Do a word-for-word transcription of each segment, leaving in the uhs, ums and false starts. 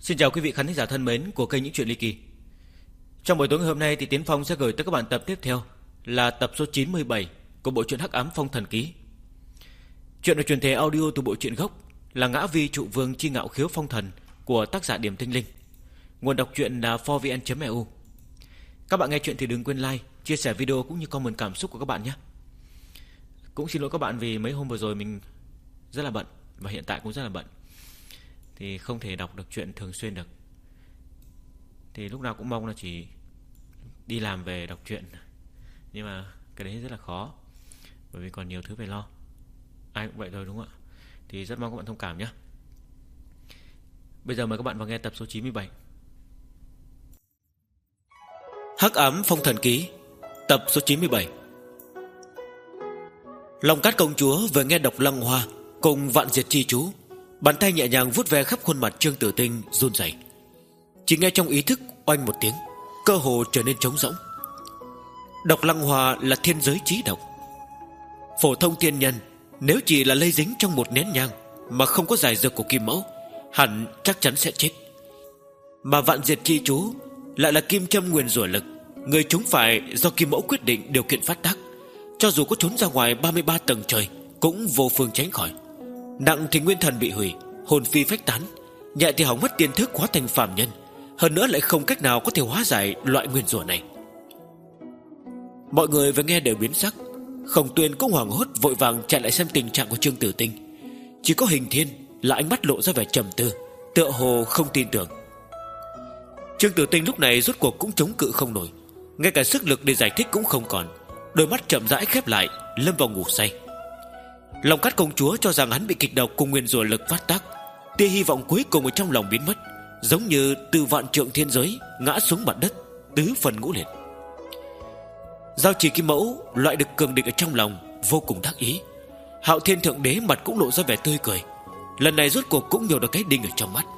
Xin chào quý vị khán giả thân mến của kênh Những Chuyện Ly Kỳ. Trong buổi tối ngày hôm nay thì Tiến Phong sẽ gửi tới các bạn tập tiếp theo là tập số chín mươi bảy của bộ truyện Hắc Ám Phong Thần Ký. Chuyện được truyền thể audio từ bộ truyện gốc là Ngã Vi Trụ Vương Chi Ngạo Khiếu Phong Thần của tác giả Điểm Tinh Linh. Nguồn đọc truyện là four v n chấm e u. Các bạn nghe chuyện thì đừng quên like, chia sẻ video cũng như comment cảm xúc của các bạn nhé. Cũng xin lỗi các bạn vì mấy hôm vừa rồi mình rất là bận và hiện tại cũng rất là bận, thì không thể đọc được chuyện thường xuyên được. Thì lúc nào cũng mong là chỉ đi làm về đọc truyện, nhưng mà cái đấy rất là khó, bởi vì còn nhiều thứ phải lo. Ai cũng vậy thôi đúng không ạ? Thì rất mong các bạn thông cảm nhé. Bây giờ mời các bạn vào nghe tập số chín mươi bảy Hắc Ám Phong Thần Ký, tập số chín mươi bảy. Long Cát công chúa vừa nghe đọc Lăng Hoa cùng Vạn Diệt chi chú, bàn tay nhẹ nhàng vuốt ve khắp khuôn mặt Trương Tử Tinh run rẩy. Chỉ nghe trong ý thức oanh một tiếng, cơ hồ trở nên trống rỗng. Độc Lăng Hoa là thiên giới chí độc. Phổ thông tiên nhân nếu chỉ là lây dính trong một nén nhang mà không có giải dược của kim mẫu, hẳn chắc chắn sẽ chết. Mà Vạn Diệt chi chú lại là kim châm nguyền rủa lực, người chúng phải do kim mẫu quyết định điều kiện phát tác, cho dù có trốn ra ngoài ba mươi ba tầng trời cũng vô phương tránh khỏi. Nặng thì nguyên thần bị hủy, hồn phi phách tán, nhẹ thì hỏng mất tiên thức hóa thành phàm nhân, hơn nữa lại không cách nào có thể hóa giải loại nguyên rủa này. Mọi người vừa nghe đều biến sắc. Khổng Tuyên cũng hoảng hốt vội vàng chạy lại xem tình trạng của Trương Tử Tinh. Chỉ có Hình Thiên là ánh mắt lộ ra vẻ trầm tư, tựa hồ không tin tưởng. Trương Tử Tinh lúc này rốt cuộc cũng chống cự không nổi, ngay cả sức lực để giải thích cũng không còn, đôi mắt chậm rãi khép lại, lâm vào ngủ say. Long Cát công chúa cho rằng hắn bị kịch độc cùng nguyên rủa lực phát tác, tia hy vọng cuối cùng ở trong lòng biến mất, giống như từ vạn trượng thiên giới ngã xuống mặt đất, tứ phần ngũ liệt. Giao Chỉ kim mẫu loại được cường địch ở trong lòng, vô cùng đắc ý. Hạo Thiên thượng đế mặt cũng lộ ra vẻ tươi cười, lần này rốt cuộc cũng nhổ được cái đinh ở trong mắt.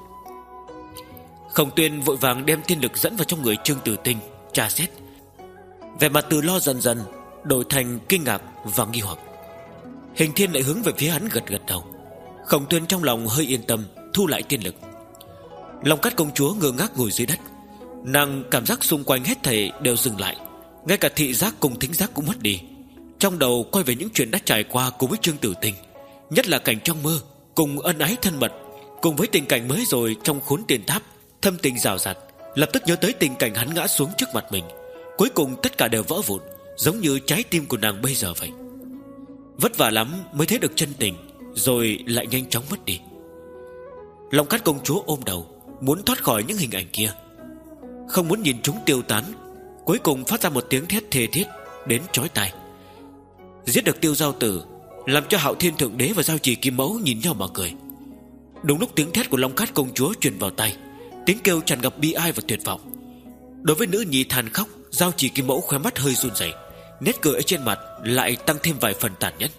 Khổng Tuyên vội vàng đem thiên lực dẫn vào trong người Trương Tử Tinh tra xét, vẻ mặt từ lo dần dần đổi thành kinh ngạc và nghi hoặc. Hình Thiên lại hướng về phía hắn gật gật đầu. Khổng Tuyên trong lòng hơi yên tâm, thu lại tiên lực. Long Cát công chúa ngơ ngác ngồi dưới đất, nàng cảm giác xung quanh hết thảy đều dừng lại, ngay cả thị giác cùng thính giác cũng mất đi. Trong đầu quay về những chuyện đã trải qua cùng với Trương Tử Tinh, nhất là cảnh trong mơ cùng ân ái thân mật, cùng với tình cảnh mới rồi trong Khốn Tiền Tháp thâm tình rào rạt. Lập tức nhớ tới tình cảnh hắn ngã xuống trước mặt mình, cuối cùng tất cả đều vỡ vụn, giống như trái tim của nàng bây giờ vậy. Vất vả lắm mới thấy được chân tình, rồi lại nhanh chóng mất đi. Long Cát công chúa ôm đầu, muốn thoát khỏi những hình ảnh kia, không muốn nhìn chúng tiêu tán, cuối cùng phát ra một tiếng thét thê thiết đến chói tai. Giết được Tiêu Giao Tử, làm cho Hạo Thiên thượng đế và Giao Chỉ kim mẫu nhìn nhau mà cười. Đúng lúc tiếng thét của Long Cát công chúa truyền vào tai, tiếng kêu tràn ngập bi ai và tuyệt vọng. Đối với nữ nhi than khóc, Giao Chỉ kim mẫu khóe mắt hơi run rẩy, nét cười ở trên mặt lại tăng thêm vài phần tàn nhẫn.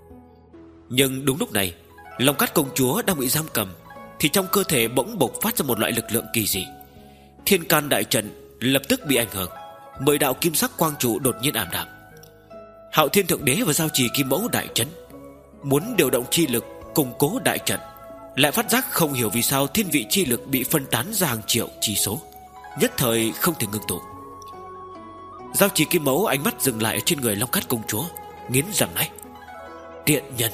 Nhưng đúng lúc này, Long Cát công chúa đang bị giam cầm, thì trong cơ thể bỗng bộc phát ra một loại lực lượng kỳ dị. Thiên can đại trận lập tức bị ảnh hưởng, mười đạo kim sắc quang trụ đột nhiên ảm đạm. Hạo Thiên thượng đế và Giao Chỉ kim mẫu đại chấn, muốn điều động chi lực củng cố đại trận, lại phát giác không hiểu vì sao thiên vị chi lực bị phân tán ra hàng triệu chỉ số, nhất thời không thể ngưng tụ. Giao Chỉ kim mẫu ánh mắt dừng lại ở trên người Long Cát công chúa, nghiến răng nói: tiện nhân.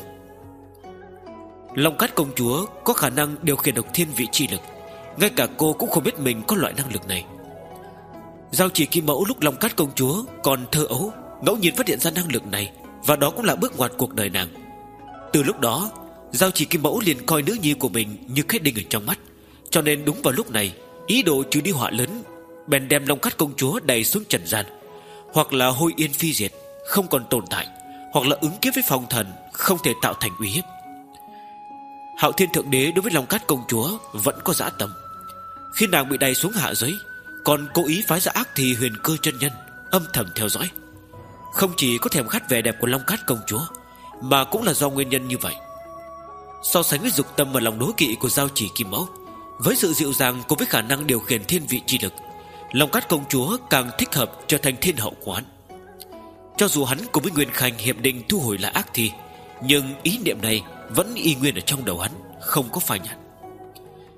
Long Cát công chúa có khả năng điều khiển được thiên vị chi lực, ngay cả cô cũng không biết mình có loại năng lực này. Giao Chỉ kim mẫu lúc Long Cát công chúa còn thơ ấu ngẫu nhiên phát hiện ra năng lực này, và đó cũng là bước ngoặt cuộc đời nàng. Từ lúc đó, Giao Chỉ kim mẫu liền coi nữ nhi của mình như cái đinh ở trong mắt, cho nên đúng vào lúc này, ý đồ trừ đi họa lớn, bèn đem Long Cát công chúa đày xuống trần gian, hoặc là hôi yên phi diệt, không còn tồn tại, hoặc là ứng kiếp với phong thần, không thể tạo thành uy hiếp. Hạo Thiên thượng đế đối với Long Cát công chúa vẫn có dã tâm. Khi nàng bị đày xuống hạ giới, còn cố ý phái ra ác thì huyền cơ chân nhân âm thầm theo dõi. Không chỉ có thèm khát vẻ đẹp của Long Cát công chúa, mà cũng là do nguyên nhân như vậy. So sánh với dục tâm và lòng đố kỵ của Giao Chỉ kim mẫu, với sự dịu dàng cùng với khả năng điều khiển thiên vị chi lực, Long Cát công chúa càng thích hợp trở thành thiên hậu của hắn. Cho dù hắn cùng với Nguyên Khanh hiệp định thu hồi lại ác thi, nhưng ý niệm này vẫn y nguyên ở trong đầu hắn, không có phai nhạt.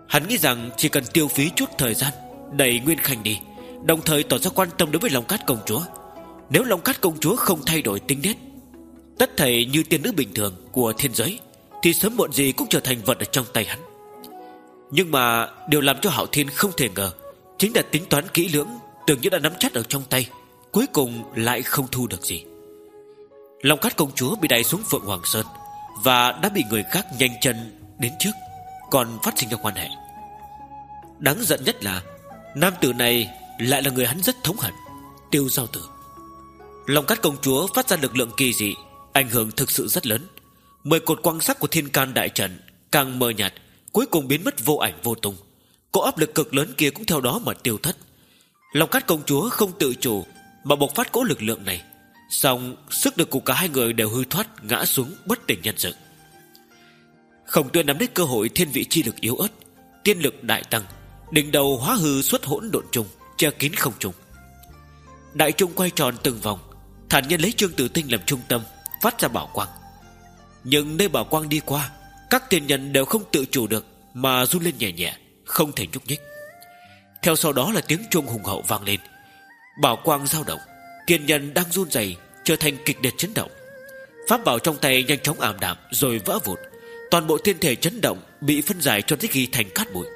Hắn nghĩ rằng chỉ cần tiêu phí chút thời gian đẩy Nguyên Khanh đi, đồng thời tỏ ra quan tâm đối với Long Cát công chúa. Nếu Long Cát công chúa không thay đổi tính nết, tất thảy như tiên nữ bình thường của thiên giới, thì sớm muộn gì cũng trở thành vật ở trong tay hắn. Nhưng mà điều làm cho Hạo Thiên không thể ngờ chính là tính toán kỹ lưỡng, tưởng như đã nắm chắc ở trong tay, cuối cùng lại không thu được gì. Long Cát công chúa bị đẩy xuống Phượng Hoàng Sơn và đã bị người khác nhanh chân đến trước, còn phát sinh ra quan hệ. Đáng giận nhất là nam tử này lại là người hắn rất thống hận, Tiêu Giao Tử. Long Cát công chúa phát ra lực lượng kỳ dị, ảnh hưởng thực sự rất lớn. Mười cột quang sắc của Thiên Can đại trận càng mờ nhạt, cuối cùng biến mất vô ảnh vô tung. Cỗ áp lực cực lớn kia cũng theo đó mà tiêu thất. Long Cát công chúa không tự chủ mà bộc phát cỗ lực lượng này, song sức lực của cả hai người đều hư thoát, ngã xuống bất tỉnh nhân sự. Khổng Tuyên nắm lấy cơ hội thiên vị chi lực yếu ớt, tiên lực đại tăng, đỉnh đầu hóa hư xuất hỗn độn trùng, che kín không trung. Đại trung quay tròn từng vòng, thản nhiên lấy Trương Tử Tinh làm trung tâm, phát ra bảo quang. Nhưng nơi bảo quang đi qua, các tiên nhân đều không tự chủ được mà run lên nhẹ nhẹ, không thể nhúc nhích. Theo sau đó là tiếng chuông hùng hậu vang lên. Bảo quang dao động, tiên nhân đang run rẩy trở thành kịch liệt chấn động. Pháp bảo trong tay nhanh chóng ảm đạm rồi vỡ vụn, toàn bộ thiên thể chấn động, bị phân giải cho tới khi thành cát bụi.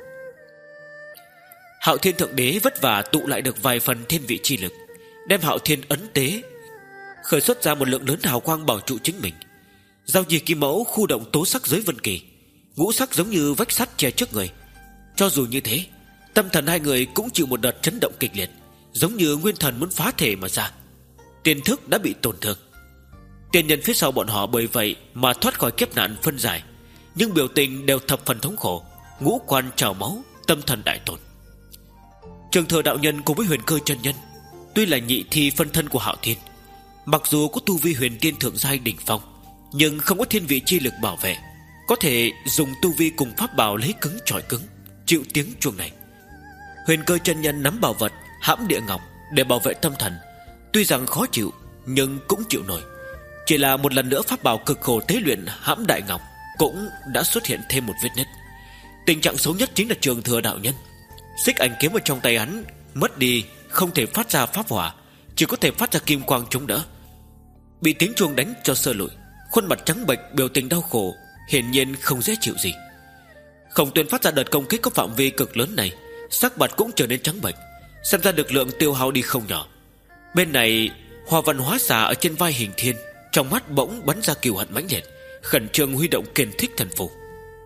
Hạo Thiên thượng đế vất vả tụ lại được vài phần thiên vị chi lực, đem Hạo Thiên ấn tế, khởi xuất ra một lượng lớn hào quang bảo trụ chính mình. Giao Nhi Kim Mẫu khu động tố sắc giới vân kỳ, ngũ sắc giống như vách sắt che trước người. Cho dù như thế, tâm thần hai người cũng chịu một đợt chấn động kịch liệt, giống như nguyên thần muốn phá thể mà ra. Tiên thức đã bị tổn thương. Tiên nhân phía sau bọn họ bởi vậy mà thoát khỏi kiếp nạn phân giải, nhưng biểu tình đều thập phần thống khổ, ngũ quan trào máu, tâm thần đại tổn. Trường Thừa đạo nhân cùng với Huyền Cơ chân nhân tuy là nhị thi phân thân của Hạo Thiên, mặc dù có tu vi huyền tiên thượng giai đỉnh phong, nhưng không có thiên vị chi lực bảo vệ, có thể dùng tu vi cùng pháp bảo lấy cứng chọi cứng, chịu tiếng chuông này. Huyền Cơ chân nhân nắm bảo vật hãm địa ngọc để bảo vệ tâm thần, tuy rằng khó chịu nhưng cũng chịu nổi. Chỉ là một lần nữa pháp bảo cực khổ tế luyện hãm đại ngọc cũng đã xuất hiện thêm một vết nứt. Tình trạng xấu nhất chính là Trường Thừa đạo nhân, xích ảnh kiếm ở trong tay hắn mất đi, không thể phát ra pháp hỏa, chỉ có thể phát ra kim quang chống đỡ. Bị tiếng chuông đánh cho sơ lụi, khuôn mặt trắng bệch, biểu tình đau khổ, hiển nhiên không dễ chịu gì. Khổng Tuyên phát ra đợt công kích có phạm vi cực lớn này, sắc mặt cũng trở nên trắng bệch, xem ra lực lượng tiêu hao đi không nhỏ. Bên này Hoa Văn hóa xà ở trên vai Hình Thiên, trong mắt bỗng bắn ra kiều hận mãnh liệt, khẩn trương huy động Kiền Thích Thần Phù.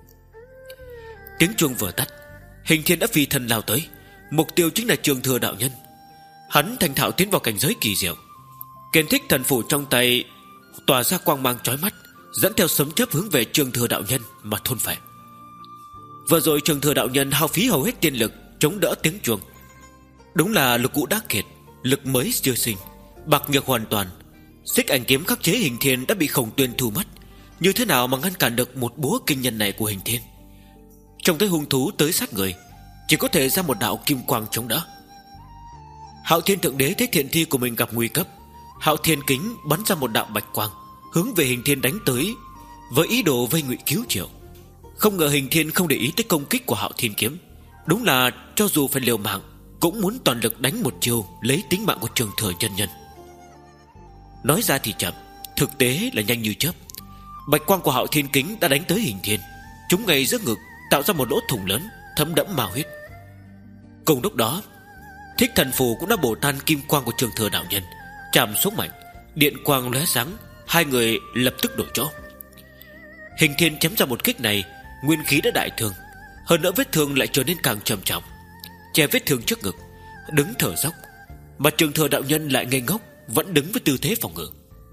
Tiếng chuông vừa tắt, Hình Thiên đã phi thân lao tới, mục tiêu chính là Trường Thừa đạo nhân. Hắn thành thạo tiến vào cảnh giới kỳ diệu. Kiền Thích Thần Phù trong tay tỏa ra quang mang chói mắt, dẫn theo sấm chớp hướng về Trường Thừa đạo nhân mà thôn phệ. Vừa rồi Trường Thừa đạo nhân hao phí hầu hết tiên lực chống đỡ tiếng chuông. Đúng là lực cũ đã kiệt, lực mới chưa sinh, bạc nhược hoàn toàn. Xích ảnh kiếm khắc chế Hình Thiên đã bị Khổng Tuyên thu mất, như thế nào mà ngăn cản được một búa kinh nhân này của Hình Thiên? Trông thấy hung thú tới sát người, chỉ có thể ra một đạo kim quang chống đỡ. Hạo Thiên thượng đế thấy thiện thi của mình gặp nguy cấp, Hạo Thiên kính bắn ra một đạo bạch quang hướng về Hình Thiên đánh tới, với ý đồ vây ngụy cứu triệu. Không ngờ Hình Thiên không để ý tới công kích của Hạo Thiên kiếm, đúng là cho dù phải liều mạng cũng muốn toàn lực đánh một chiêu lấy tính mạng của Trường Thừa chân nhân. Nói ra thì chậm, thực tế là nhanh như chớp. Bạch quang của Hạo Thiên kính đã đánh tới Hình Thiên, trúng ngay giữa ngực, tạo ra một lỗ thủng lớn thấm đẫm ma huyết. Cùng lúc đó, Thích Thần Phù cũng đã bổ tan kim quang của Trường Thừa đạo nhân, chạm xuống mạnh, điện quang lóe sáng, hai người lập tức đổi chỗ. Hình Thiên chém ra một kích này, nguyên khí đã đại thương, hơn nữa vết thương lại trở nên càng trầm trọng, che vết thương trước ngực, đứng thở dốc. Mà Trường Thừa đạo nhân lại ngây ngốc, vẫn đứng với tư thế phòng ngự.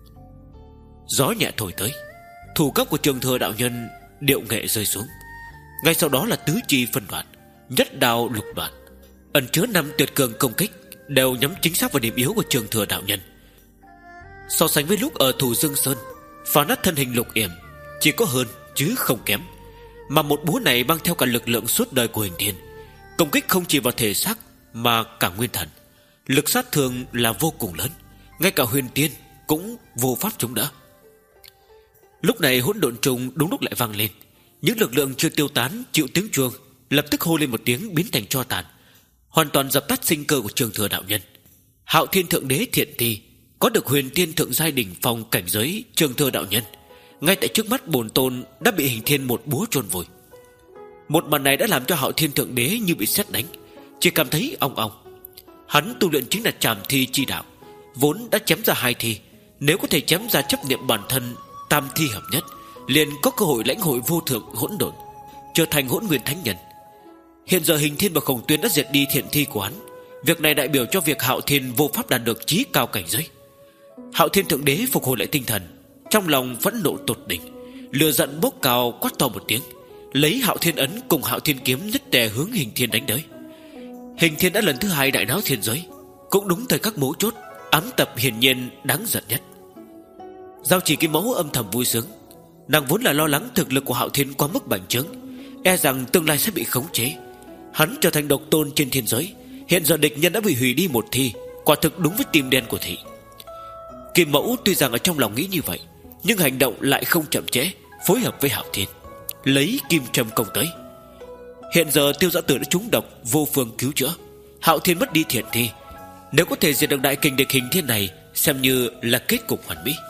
Gió nhẹ thổi tới, thủ cấp của Trường Thừa đạo nhân điệu nghệ rơi xuống. Ngay sau đó là tứ chi phân đoạn, nhất đao lục đoạn, ẩn chứa năm tuyệt cường công kích đều nhắm chính xác vào điểm yếu của Trường Thừa đạo nhân. So sánh với lúc ở Thủ Dương Sơn, phá nát thân hình Lục Yểm chỉ có hơn chứ không kém. Mà một búa này mang theo cả lực lượng suốt đời của Hình Thiên, công kích không chỉ vào thể xác mà cả nguyên thần, lực sát thương là vô cùng lớn, ngay cả huyền tiên cũng vô pháp chống đỡ. Lúc này hỗn độn trùng đúng lúc lại vang lên, những lực lượng chưa tiêu tán chịu tiếng chuông lập tức hô lên một tiếng biến thành tro tàn, hoàn toàn dập tắt sinh cơ của Trường Thừa đạo nhân. Hạo Thiên Thượng Đế thiện thi có được huyền tiên thượng giai đỉnh phong cảnh giới Trường Thừa đạo nhân, ngay tại trước mắt bổn tôn đã bị Hình Thiên một búa chôn vùi. Một màn này đã làm cho Hạo Thiên Thượng Đế như bị sét đánh, chỉ cảm thấy ong ong. Hắn tu luyện chính là Trảm Thi chi đạo, vốn đã chém ra hai thi, nếu có thể chém ra chấp niệm bản thân tam thi hợp nhất, liền có cơ hội lãnh hội vô thượng hỗn độn, trở thành hỗn nguyên thánh nhân. Hiện giờ Hình Thiên và Khổng Tuyên đã diệt đi thiện thi của hắn, việc này đại biểu cho việc Hạo Thiên vô pháp đạt được chí cao cảnh giới. Hạo Thiên Thượng Đế phục hồi lại tinh thần, trong lòng phẫn nộ tột đỉnh, lửa giận bốc cao, quát to một tiếng, lấy Hạo Thiên ấn cùng Hạo Thiên kiếm nhất tề hướng Hình Thiên đánh tới. Hình Thiên đã lần thứ hai đại náo thiên giới, cũng đúng thời các mấu chốt, ám tập hiển nhiên đáng giận nhất. Giao Chỉ Kim Mẫu âm thầm vui sướng, nàng vốn là lo lắng thực lực của Hạo Thiên quá mức bành trướng, e rằng tương lai sẽ bị khống chế. Hắn trở thành độc tôn trên thiên giới, hiện giờ địch nhân đã bị hủy đi một thi, quả thực đúng với tim đen của thị. Kim Mẫu tuy rằng ở trong lòng nghĩ như vậy, nhưng hành động lại không chậm trễ, phối hợp với Hạo Thiên lấy kim trâm công tới. Hiện giờ Tiêu Dã Tử đã trúng độc, vô phương cứu chữa, Hạo Thiên mất đi thiện thi, nếu có thể diệt được đại kình địch Hình Thiên này, xem như là kết cục hoàn mỹ.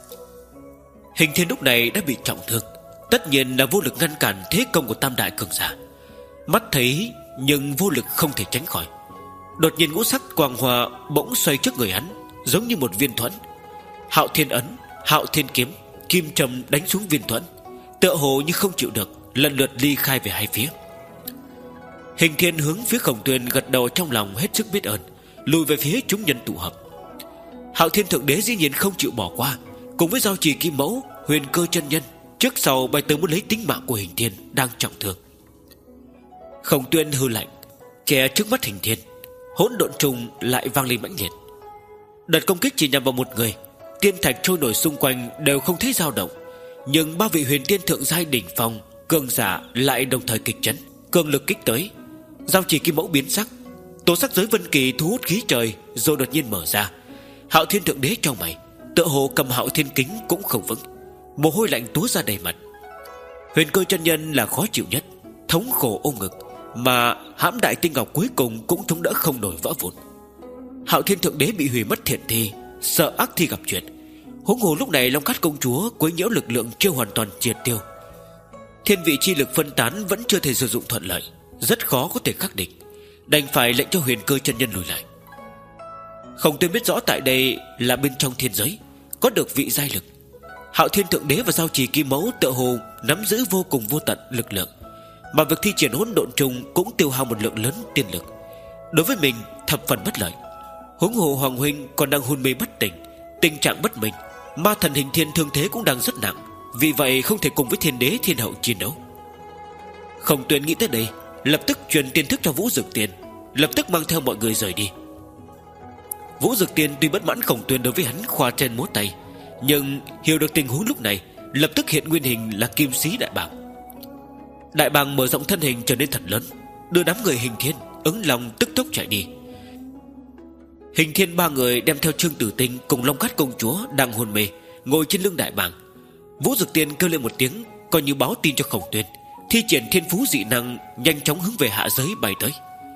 Hình Thiên lúc này đã bị trọng thương, tất nhiên là vô lực ngăn cản thế công của tam đại cường giả. Mắt thấy nhưng vô lực không thể tránh khỏi. Đột nhiên ngũ sắc quang hoa bỗng xoay trước người hắn, giống như một viên thuẫn. Hạo Thiên ấn, Hạo Thiên kiếm, kim trầm đánh xuống viên thuẫn, tựa hồ như không chịu được, lần lượt ly khai về hai phía. Hình Thiên hướng phía Khổng Tuyên gật đầu trong lòng hết sức biết ơn, lùi về phía chúng nhân tụ hợp. Hạo Thiên Thượng Đế dĩ nhiên không chịu bỏ qua, cùng với Giao Chỉ Kim Mẫu, Huyền Cơ chân nhân trước sau bay tới muốn lấy tính mạng của Hình Thiên đang trọng thương. Khổng Tuyên hừ lạnh, che trước mắt Hình Thiên, hỗn độn trùng lại vang lên mãnh liệt. Đợt công kích chỉ nhằm vào một người, tiên thạch trôi nổi xung quanh đều không thấy dao động, nhưng ba vị huyền tiên thượng giai đỉnh phong cường giả lại đồng thời kịch chấn, cường lực kích tới. Giao Chỉ Kim Mẫu biến sắc, tổ sắc giới vân kỳ thu hút khí trời rồi đột nhiên mở ra. Hạo Thiên Thượng Đế trong mày, tựa hồ cầm Hạo Thiên kính cũng không vững, mồ hôi lạnh túa ra đầy mặt. Huyền Cơ chân nhân là khó chịu nhất, thống khổ ôm ngực, mà hãm đại tinh ngọc cuối cùng cũng chống đỡ không nổi, vỡ vụn. Hạo Thiên Thượng Đế bị hủy mất thiện thi, sợ ác thi gặp chuyện, huống hồ lúc này Long Cát công chúa quấy nhiễu lực lượng chưa hoàn toàn triệt tiêu, thiên vị chi lực phân tán vẫn chưa thể sử dụng thuận lợi, rất khó có thể khắc địch, đành phải lệnh cho Huyền Cơ chân nhân lùi lại. Không Tuyên biết rõ tại đây là bên trong thiên giới có được vị giai lực, Hạo Thiên Thượng Đế và Giao Chỉ Kim Mẫu tựa hồ nắm giữ vô cùng vô tận lực lượng, mà việc thi triển hỗn độn trùng cũng tiêu hao một lượng lớn tiên lực, đối với mình thập phần bất lợi. Huống hồ Hoàng huynh còn đang hôn mê bất tỉnh, tình trạng bất minh, ma thần Hình Thiên thương thế cũng đang rất nặng, vì vậy không thể cùng với Thiên Đế Thiên Hậu chiến đấu. Khổng Tuyên nghĩ tới đây, lập tức truyền tiên thức cho Vũ Dực Tiên, lập tức mang theo mọi người rời đi. Vũ Dực Tiên tuy bất mãn Khổng Tuyên đối với hắn khoa trên múa tay, nhưng hiểu được tình huống lúc này, lập tức hiện nguyên hình là Kim Sĩ Đại Bàng. Đại Bàng mở rộng thân hình trở nên thật lớn, đưa đám người Hình Thiên ứng lòng tức tốc chạy đi. Hình Thiên ba người đem theo Trương Tử Tinh cùng Long Cát công chúa đang hôn mê, ngồi trên lưng Đại Bàng. Vũ Dực Tiên kêu lên một tiếng, coi như báo tin cho Khổng Tuyên, thi triển thiên phú dị năng nhanh chóng hướng về hạ giới bay tới.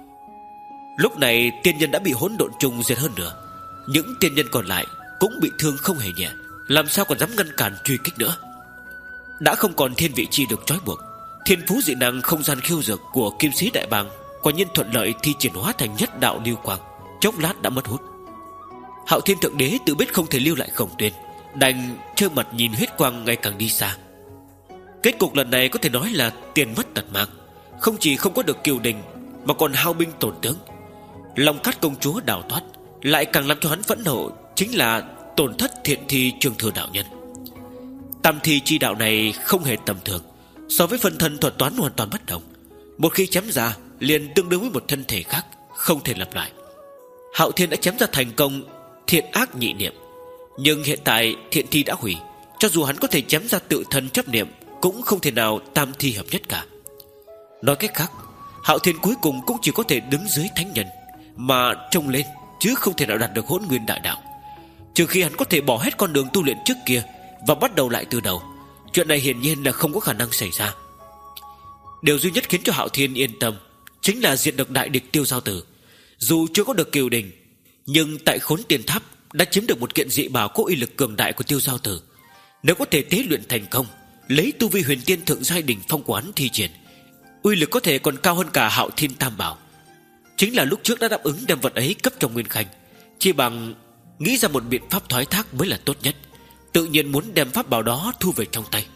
Lúc này tiên nhân đã bị hỗn độn trùng diệt hơn nữa, những tiên nhân còn lại cũng bị thương không hề nhẹ, làm sao còn dám ngăn cản truy kích nữa. Đã không còn thiên vị chi được trói buộc, thiên phú dị năng không gian khiêu dược của Kim Sĩ Đại Bàng quả nhiên thuận lợi thi triển hóa thành nhất đạo lưu quang, chốc lát đã mất hút. Hạo Thiên Thượng Đế tự biết không thể lưu lại Khổng Tuyên, đành trơ mặt nhìn huyết quang ngày càng đi xa. Kết cục lần này có thể nói là tiền mất tật mang, không chỉ không có được kiều đình mà còn hao binh tổn tướng. Long Cát công chúa đào thoát, lại càng làm cho hắn phẫn nộ chính là tổn thất thiện thi Trường Thừa đạo nhân. Tam thi chi đạo này không hề tầm thường, so với phân thân thuật toán hoàn toàn bất đồng, một khi chém ra liền tương đương với một thân thể khác, không thể lặp lại. Hạo Thiên đã chém ra thành công thiện ác nhị niệm, nhưng hiện tại thiện thi đã hủy, cho dù hắn có thể chém ra tự thân chấp niệm cũng không thể nào tam thi hợp nhất cả. Nói cách khác, Hạo Thiên cuối cùng cũng chỉ có thể đứng dưới thánh nhân mà trông lên, chứ không thể nào đạt được hỗn nguyên đại đạo, trừ khi hắn có thể bỏ hết con đường tu luyện trước kia và bắt đầu lại từ đầu. Chuyện này hiển nhiên là không có khả năng xảy ra. Điều duy nhất khiến cho Hạo Thiên yên tâm chính là diện được đại địch Tiêu Giao Tử. Dù chưa có được Kiều Đình, nhưng tại Khốn Tiên Tháp đã chiếm được một kiện dị bảo có uy lực cường đại của Tiêu Giao Tử. Nếu có thể tế luyện thành công, lấy tu vi huyền tiên thượng giai đỉnh phong của hắn thi triển, uy lực có thể còn cao hơn cả Hạo Thiên Tam Bảo. Chính là lúc trước đã đáp ứng đem vật ấy cấp cho Nguyên Khanh, chỉ bằng nghĩ ra một biện pháp thoái thác mới là tốt nhất. Tự nhiên muốn đem pháp bảo đó thu về trong tay.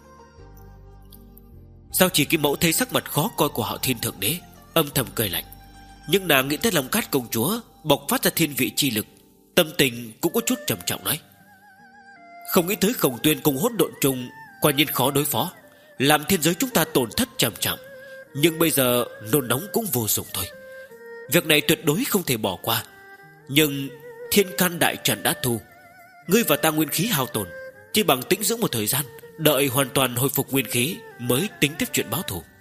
Giao Chỉ Kim Mẫu thấy sắc mặt khó coi của Hạo Thiên Thượng Đế, âm thầm cười lạnh. Nhưng nàng nghĩ tới Long Cát công chúa bộc phát ra thiên vị chi lực, tâm tình cũng có chút trầm trọng nói: không nghĩ tới Khổng Tuyên cùng Hỗn Độn Trùng quả nhiên khó đối phó, làm thiên giới chúng ta tổn thất trầm trọng. Nhưng bây giờ nôn nóng cũng vô dụng thôi. Việc này tuyệt đối không thể bỏ qua. Nhưng Thiên Can Đại Trận đã thu, ngươi và ta nguyên khí hao tổn, chỉ bằng tĩnh dưỡng một thời gian, đợi hoàn toàn hồi phục nguyên khí mới tính tiếp chuyện báo thù.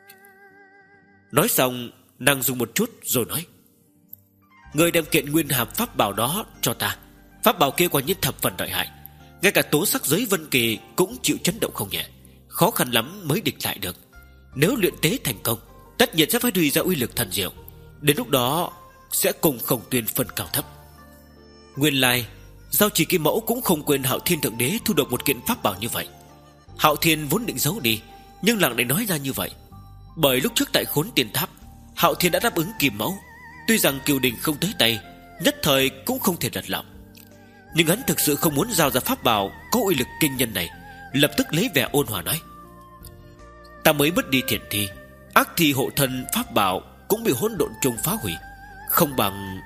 Nói xong, nàng dùng một chút rồi nói: ngươi đem kiện nguyên hàm pháp bảo đó cho ta. Pháp bảo kia quả nhiên thập phần lợi hại, ngay cả tố sắc giới Vân Kỳ cũng chịu chấn động không nhẹ, khó khăn lắm mới địch lại được. Nếu luyện tế thành công, tất nhiên sẽ phải đùi ra uy lực thần diệu. Đến lúc đó sẽ cùng Khổng Tuyên phân cao thấp. Nguyên lai Giao Chỉ Kim Mẫu cũng không quên Hạo Thiên Thượng Đế thu được một kiện pháp bảo như vậy. Hạo Thiên vốn định giấu đi, nhưng nàng lại nói ra như vậy. Bởi lúc trước tại Khốn Tiên Tháp, Hạo Thiên đã đáp ứng Kim Mẫu. Tuy rằng Kiều Đình không tới tay, nhất thời cũng không thể lật lọng, nhưng hắn thực sự không muốn giao ra pháp bảo có uy lực kinh nhân này. Lập tức lấy vẻ ôn hòa nói: ta mới mất đi thiện thi, ác thi hộ thân pháp bảo cũng bị Hỗn Độn Trùng phá hủy, không bằng...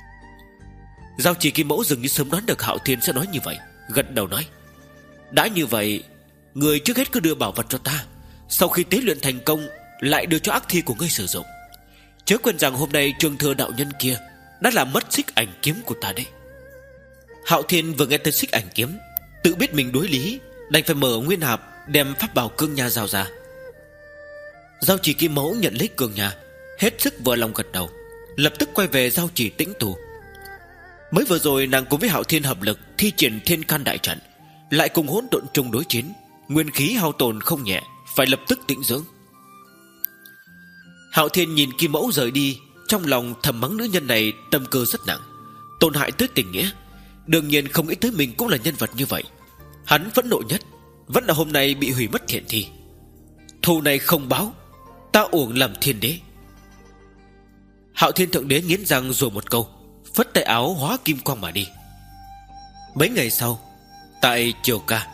Giao Chỉ Kim Mẫu dường như sớm đoán được Hạo Thiên sẽ nói như vậy, gật đầu nói: đã như vậy, người trước hết cứ đưa bảo vật cho ta, sau khi tế luyện thành công lại đưa cho ác thi của ngươi sử dụng. Chớ quên rằng hôm nay Trường Thừa đạo nhân kia đã làm mất xích ảnh kiếm của ta đấy. Hạo Thiên vừa nghe tới xích ảnh kiếm, tự biết mình đối lý, đành phải mở nguyên hạp đem pháp bảo cương nha giao ra. Giao Chỉ Kim Mẫu nhận lấy cương nha, hết sức vừa lòng gật đầu, lập tức quay về Giao Chỉ tĩnh tù. Mới vừa rồi nàng cùng với Hạo Thiên hợp lực thi triển Thiên Can Đại Trận, lại cùng Hỗn Độn Trùng đối chiến, nguyên khí hao tổn không nhẹ, phải lập tức tĩnh dưỡng. Hạo Thiên nhìn Kim Mẫu rời đi, trong lòng thầm mắng nữ nhân này tâm cơ rất nặng, tổn hại tới tình nghĩa. Đương nhiên không nghĩ tới mình cũng là nhân vật như vậy. Hắn phẫn nộ nhất vẫn là hôm nay bị hủy mất thiện thi. Thù này không báo, ta uổng làm thiên đế. Hạo Thiên Thượng Đế nghiến răng rồi một câu, phất tay áo hóa kim quang mà đi. Mấy ngày sau, tại Triều Ca,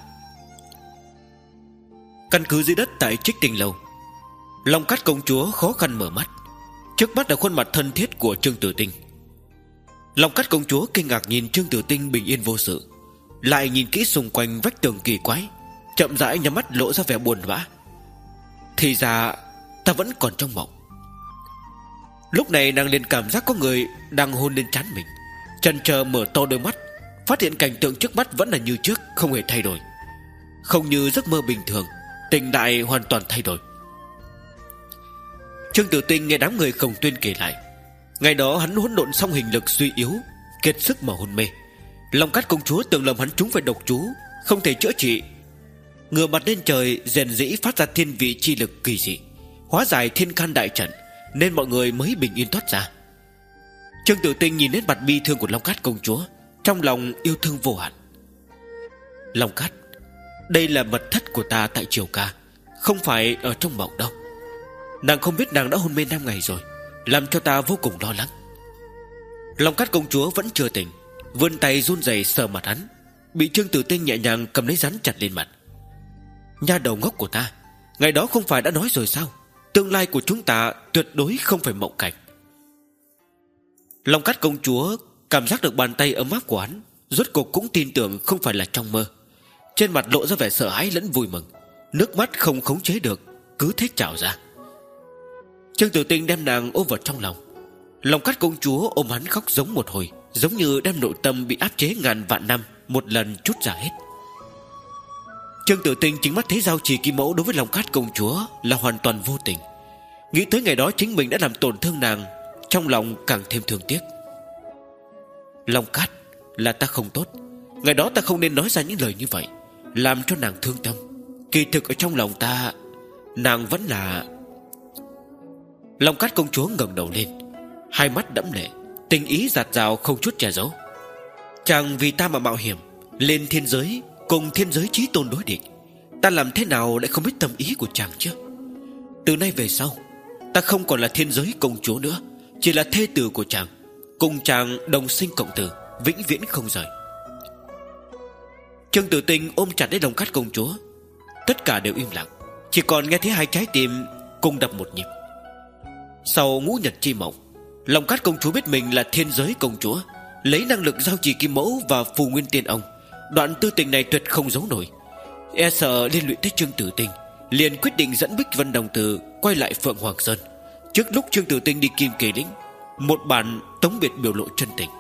căn cứ dưới đất tại Trích Tinh Lâu, Long Cát công chúa khó khăn mở mắt. Trước mắt là khuôn mặt thân thiết của Trương Tử Tinh. Long Cát công chúa kinh ngạc nhìn Trương Tử Tinh bình yên vô sự, lại nhìn kỹ xung quanh vách tường kỳ quái, chậm rãi nhắm mắt lộ ra vẻ buồn bã. Thì ra ta vẫn còn trong mộng. Lúc này nàng liền cảm giác có người đang hôn lên trán mình, chần chờ mở to đôi mắt, phát hiện cảnh tượng trước mắt vẫn là như trước, không hề thay đổi. Không như giấc mơ bình thường, tình đại hoàn toàn thay đổi. Trương Tử Tinh nghe đám người Khổng Tuyên kể lại, ngày đó hắn hỗn độn xong hình lực suy yếu, kiệt sức mà hôn mê. Long Cát công chúa tưởng lầm hắn trúng phải độc chú, không thể chữa trị, ngửa mặt lên trời rèn rĩ phát ra thiên vị chi lực kỳ dị, hóa giải Thiên Can Đại Trận, nên mọi người mới bình yên thoát ra. Trương Tử Tinh nhìn đến mặt bi thương của Long Cát công chúa, trong lòng yêu thương vô hạn. Long Cát, đây là mật thất của ta tại Triều Ca, không phải ở trong mộng đâu. Nàng không biết nàng đã hôn mê năm ngày rồi, làm cho ta vô cùng lo lắng. Long Cát công chúa vẫn chưa tỉnh, vươn tay run rẩy sờ mặt hắn, bị Trương Tử Tinh nhẹ nhàng cầm lấy dán chặt lên mặt. Nha đầu ngốc của ta, ngày đó không phải đã nói rồi sao, tương lai của chúng ta tuyệt đối không phải mộng cảnh. Long Cát công chúa cảm giác được bàn tay ấm áp của hắn, rốt cuộc cũng tin tưởng không phải là trong mơ. Trên mặt lộ ra vẻ sợ hãi lẫn vui mừng, nước mắt không khống chế được cứ thế trào ra. Trương Tử Tinh đem nàng ôm vào trong lòng. Long Cát công chúa ôm hắn khóc giống một hồi, giống như đem nội tâm bị áp chế ngàn vạn năm một lần trút ra hết. Trương Tử Tinh chính mắt thấy Giao Chỉ Kim Mẫu đối với Long Cát công chúa là hoàn toàn vô tình. Nghĩ tới ngày đó chính mình đã làm tổn thương nàng, trong lòng càng thêm thương tiếc. Long Cát, là ta không tốt, ngày đó ta không nên nói ra những lời như vậy, làm cho nàng thương tâm. Kỳ thực ở trong lòng ta, nàng vẫn là... Long Cát công chúa ngẩng đầu lên, hai mắt đẫm lệ, tình ý dạt dào không chút che giấu. Chàng vì ta mà mạo hiểm lên thiên giới, cùng thiên giới chí tôn đối địch. Ta làm thế nào lại không biết tâm ý của chàng chứ? Từ nay về sau, ta không còn là thiên giới công chúa nữa, chỉ là thê tử của chàng, cùng chàng đồng sinh cộng tử, vĩnh viễn không rời. Trương Tử Tinh ôm chặt lấy Long Cát công chúa. Tất cả đều im lặng, chỉ còn nghe thấy hai trái tim cùng đập một nhịp. Sau ngũ nhật chi mộng, Long Cát công chúa biết mình là thiên giới công chúa, lấy năng lực giao trì kim mẫu và phù nguyên tiên ông. Đoạn tư tình này tuyệt không giấu nổi, e sợ liên lụy tới Trương Tử Tinh, liền quyết định dẫn Bích Vân Đồng Tử quay lại Phượng Hoàng Sơn. Trước lúc Trương Tử Tinh đi Kim Kỳ Lĩnh, một bản tống biệt biểu lộ chân tình.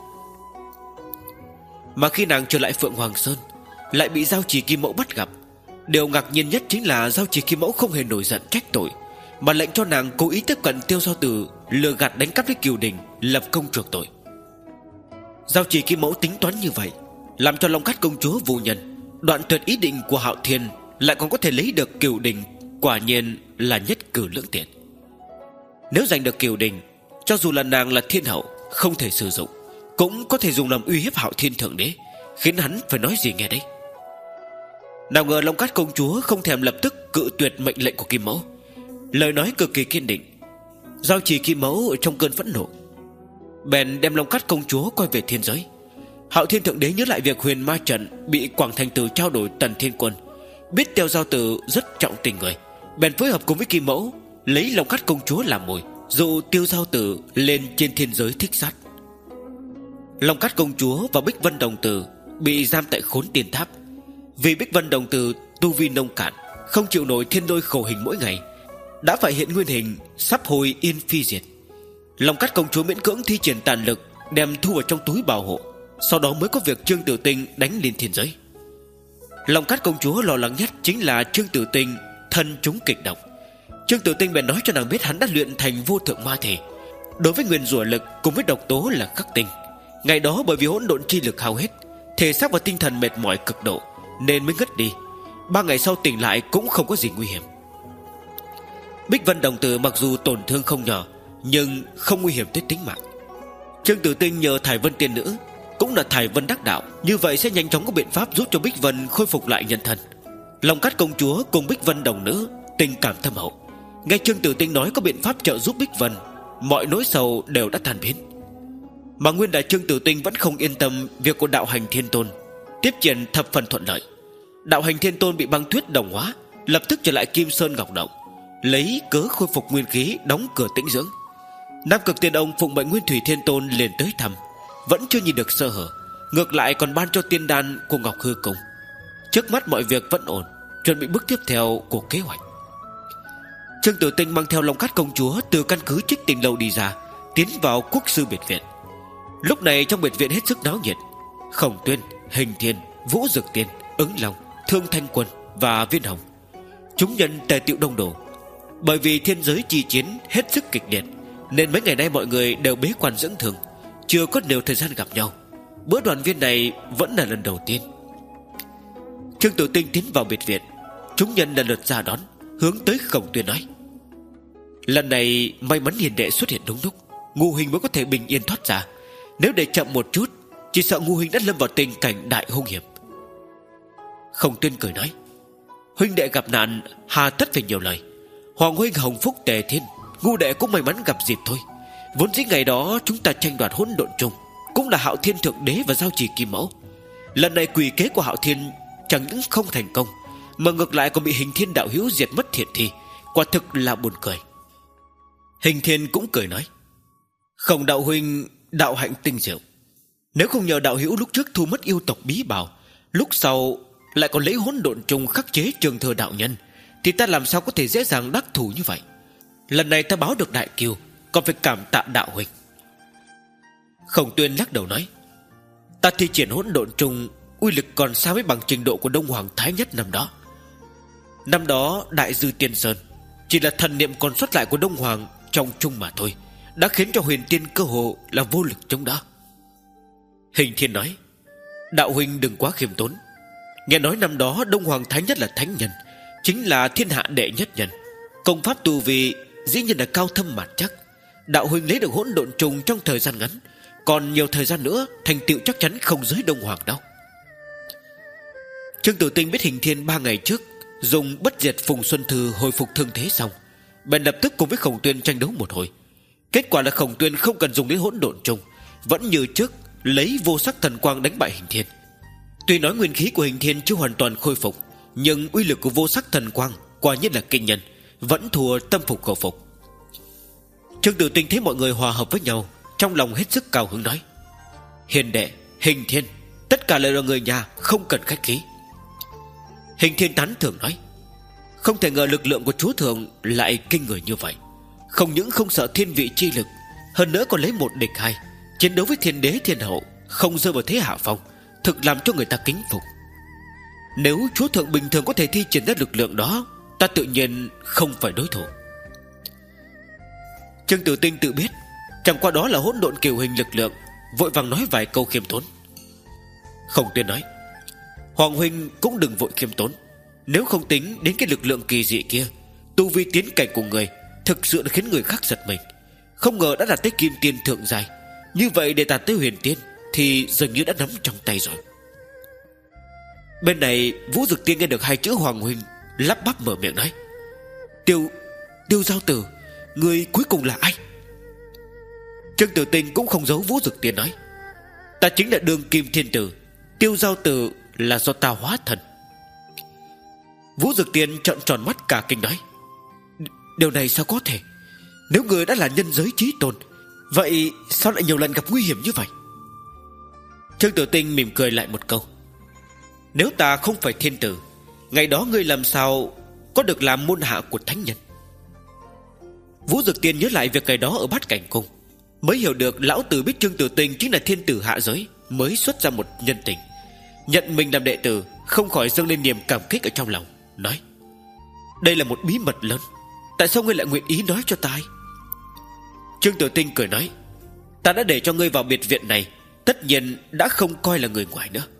Mà khi nàng trở lại Phượng Hoàng Sơn, lại bị giao trì kim mẫu bắt gặp. Điều ngạc nhiên nhất chính là giao trì kim mẫu không hề nổi giận trách tội, mà lệnh cho nàng cố ý tiếp cận Tiêu Giao Tử, lừa gạt đánh cắp với Kiều Đình, lập công chuộc tội. Giao trì kim mẫu tính toán như vậy, làm cho Long Cát công chúa vô nhân, đoạn tuyệt ý định của Hạo Thiên, lại còn có thể lấy được Kiều Đình, quả nhiên là nhất cử lưỡng tiện. Nếu giành được Kiều Đình, cho dù là nàng là thiên hậu không thể sử dụng, cũng có thể dùng làm uy hiếp Hạo Thiên thượng đế, khiến hắn phải nói gì nghe đấy. Nào ngờ Long Cát công chúa không thèm lập tức cự tuyệt mệnh lệnh của Kim Mẫu, lời nói cực kỳ kiên định. Giao trì Kim Mẫu trong cơn phẫn nộ bèn đem Long Cát công chúa quay về thiên giới. Hạo Thiên thượng đế nhớ lại việc huyền ma trận bị Quảng Thành Tử trao đổi Tần Thiên Quân, biết Tiêu Giao Tử rất trọng tình người, bèn phối hợp cùng với Kim Mẫu lấy Long Cát công chúa làm mồi, dụ Tiêu Giao Tử lên trên thiên giới thích sát. Long Cát công chúa và Bích Vân Đồng Tử bị giam tại Khốn Tiên Tháp. Vì Bích Vân Đồng Tử tu vi nông cạn, không chịu nổi thiên lôi khổ hình mỗi ngày, đã phải hiện nguyên hình, sắp hồi yên phi diệt. Long Cát công chúa miễn cưỡng thi triển tàn lực, đem thu vào trong túi bảo hộ. Sau đó mới có việc Trương Tử Tinh đánh lên thiên giới. Long Cát công chúa lo lắng nhất chính là Trương Tử Tinh thân trúng kịch độc. Trương Tử Tinh bèn nói cho nàng biết hắn đã luyện thành vô thượng ma thể, đối với nguyên rủa lực cùng với độc tố là khắc tinh. Ngày đó bởi vì hỗn độn chi lực hao hết, thể xác và tinh thần mệt mỏi cực độ, nên mới ngất đi. Ba ngày sau tỉnh lại cũng không có gì nguy hiểm. Bích Vân Đồng Tử mặc dù tổn thương không nhỏ, nhưng không nguy hiểm tới tính mạng. Trương Tử Tinh nhờ Thải Vân tiên nữ, cũng là Thải Vân đắc đạo, như vậy sẽ nhanh chóng có biện pháp giúp cho Bích Vân khôi phục lại nhân thân. Long Cát công chúa cùng Bích Vân đồng nữ tình cảm thâm hậu, nghe Trương Tử Tinh nói có biện pháp trợ giúp Bích Vân, mọi nỗi sầu đều đã tan biến. Mà nguyên đại Trương Tử Tinh vẫn không yên tâm việc của Đạo Hành Thiên Tôn tiếp triển thập phần thuận lợi. Đạo Hành Thiên Tôn bị băng tuyết đồng hóa, lập tức trở lại Kim Sơn Ngọc Động, lấy cớ khôi phục nguyên khí, đóng cửa tĩnh dưỡng. Nam Cực Tiên Ông phụng mệnh Nguyên Thủy Thiên Tôn liền tới thăm, vẫn chưa nhìn được sơ hở, ngược lại còn ban cho tiên đan của Ngọc Hư Cung. Trước mắt mọi việc vẫn ổn, chuẩn bị bước tiếp theo của kế hoạch. Trương Tử Tinh mang theo Long Cát công chúa từ căn cứ Trích Tình Lâu đi ra, tiến vào Quốc sư biệt viện. Lúc này trong biệt viện hết sức náo nhiệt. Khổng Tuyên, Hình Thiên, Vũ Dực Tiên, Ứng Long, Thương Thanh Quân và Viên Hồng, chúng nhân tề tựu đông đủ. Bởi vì thiên giới chi chiến hết sức kịch liệt, nên mấy ngày nay mọi người đều bế quan dưỡng thương, chưa có nhiều thời gian gặp nhau. Bữa đoàn viên này vẫn là lần đầu tiên. Trương Tử Tinh tiến vào biệt viện, chúng nhân lần lượt ra đón, hướng tới Khổng Tuyên nói: lần này may mắn hiền đệ xuất hiện đúng lúc, Ngô huynh mới có thể bình yên thoát ra. Nếu để chậm một chút, chỉ sợ Ngô huynh đã lâm vào tình cảnh đại hung hiểm. Khổng Tuyên cười nói: huynh đệ gặp nạn hà tất phải nhiều lời. Hoàng huynh hồng phúc tề thiên, Ngô đệ cũng may mắn gặp dịp thôi. Vốn dĩ ngày đó chúng ta tranh đoạt hỗn độn chung, cũng là Hạo Thiên thượng đế và giao trì kim mẫu. Lần này quỷ kế của Hạo Thiên chẳng những không thành công, mà ngược lại còn bị Hình Thiên đạo hữu diệt mất thiện thi, quả thực là buồn cười. Hình Thiên cũng cười nói: Khổng đạo huynh đạo hạnh tinh diệu, nếu không nhờ đạo hữu lúc trước thu mất yêu tộc bí bảo, lúc sau lại còn lấy hỗn độn chung khắc chế Trường Thừa đạo nhân, thì ta làm sao có thể dễ dàng đắc thủ như vậy. Lần này ta báo được đại kiều, còn phải cảm tạ đạo huynh. Khổng Tuyên lắc đầu nói: ta thi triển hỗn độn chung uy lực còn xa với bằng trình độ của Đông Hoàng Thái Nhất năm đó. Năm đó Đại Dư Tiên Sơn chỉ là thần niệm còn sót lại của Đông Hoàng trong chung mà thôi, đã khiến cho huyền tiên cơ hồ là vô lực chống đỡ. Hình Thiên nói: đạo huynh đừng quá khiêm tốn. Nghe nói năm đó Đông Hoàng Thái Nhất là thánh nhân, chính là thiên hạ đệ nhất nhân, công pháp tu vi dĩ nhiên là cao thâm mạt chắc. Đạo huynh lấy được hỗn độn trùng trong thời gian ngắn, còn nhiều thời gian nữa thành tựu chắc chắn không dưới Đông Hoàng đâu. Trương Tử Tinh biết Hình Thiên ba ngày trước dùng bất diệt Phùng Xuân Thư hồi phục thương thế xong, bèn lập tức cùng với Khổng Tuyên tranh đấu một hồi. Kết quả là Khổng Tuyên không cần dùng đến hỗn độn trùng, vẫn như trước lấy vô sắc thần quang đánh bại Hình Thiên. Tuy nói nguyên khí của Hình Thiên chưa hoàn toàn khôi phục, nhưng uy lực của vô sắc thần quang quả nhiên là kinh nhân, vẫn thua tâm phục khẩu phục. Trương Tử Tinh thấy mọi người hòa hợp với nhau, trong lòng hết sức cao hứng nói: Hiền đệ, Hình Thiên, tất cả đều là người nhà, không cần khách khí. Hình Thiên tán thưởng nói: Không thể ngờ lực lượng của chúa thượng lại kinh người như vậy, không những không sợ thiên vị chi lực, hơn nữa còn lấy một địch hai, chiến đấu với thiên đế thiên hậu, không rơi vào thế hạ phong, thực làm cho người ta kính phục. Nếu chúa thượng bình thường có thể thi triển ra lực lượng đó, ta tự nhiên không phải đối thủ. Trương Tử Tinh tự biết chẳng qua đó là hỗn độn kiều hình lực lượng, vội vàng nói vài câu khiêm tốn. Khổng Tuyên nói: Hoàng huynh cũng đừng vội khiêm tốn. Nếu không tính đến cái lực lượng kỳ dị kia, tu vi tiến cảnh của người thực sự khiến người khác giật mình. Không ngờ đã đạt tới kim tiên thượng giai, như vậy để đạt tới huyền tiên thì dường như đã nắm trong tay rồi. Bên này Vũ Dực Tiên nghe được hai chữ Hoàng huynh, lắp bắp mở miệng nói: Tiêu Tiêu Giao Tử, người cuối cùng là ai? Trương Tử Tinh cũng không giấu Vũ Dực Tiên nói: Ta chính là đương kim thiên tử, Tiêu Giao Tử là do ta hóa thần. Vũ Dực Tiên trợn tròn mắt cả kinh nói: Điều này sao có thể? Nếu người đã là nhân giới chí tôn, vậy sao lại nhiều lần gặp nguy hiểm như vậy? Trương Tử Tinh mỉm cười lại một câu: Nếu ta không phải thiên tử, ngày đó ngươi làm sao có được làm môn hạ của thánh nhân? Vũ Dực Tiên nhớ lại việc ngày đó ở Bát Cảnh Cung, mới hiểu được lão tử biết Trương Tử Tinh chính là thiên tử hạ giới, mới xuất ra một nhân tình. Nhận mình làm đệ tử, không khỏi dâng lên niềm cảm kích ở trong lòng, nói: Đây là một bí mật lớn, tại sao ngươi lại nguyện ý nói cho ta? Trương Tử Tinh cười nói: Ta đã để cho ngươi vào biệt viện này, tất nhiên đã không coi là người ngoài nữa.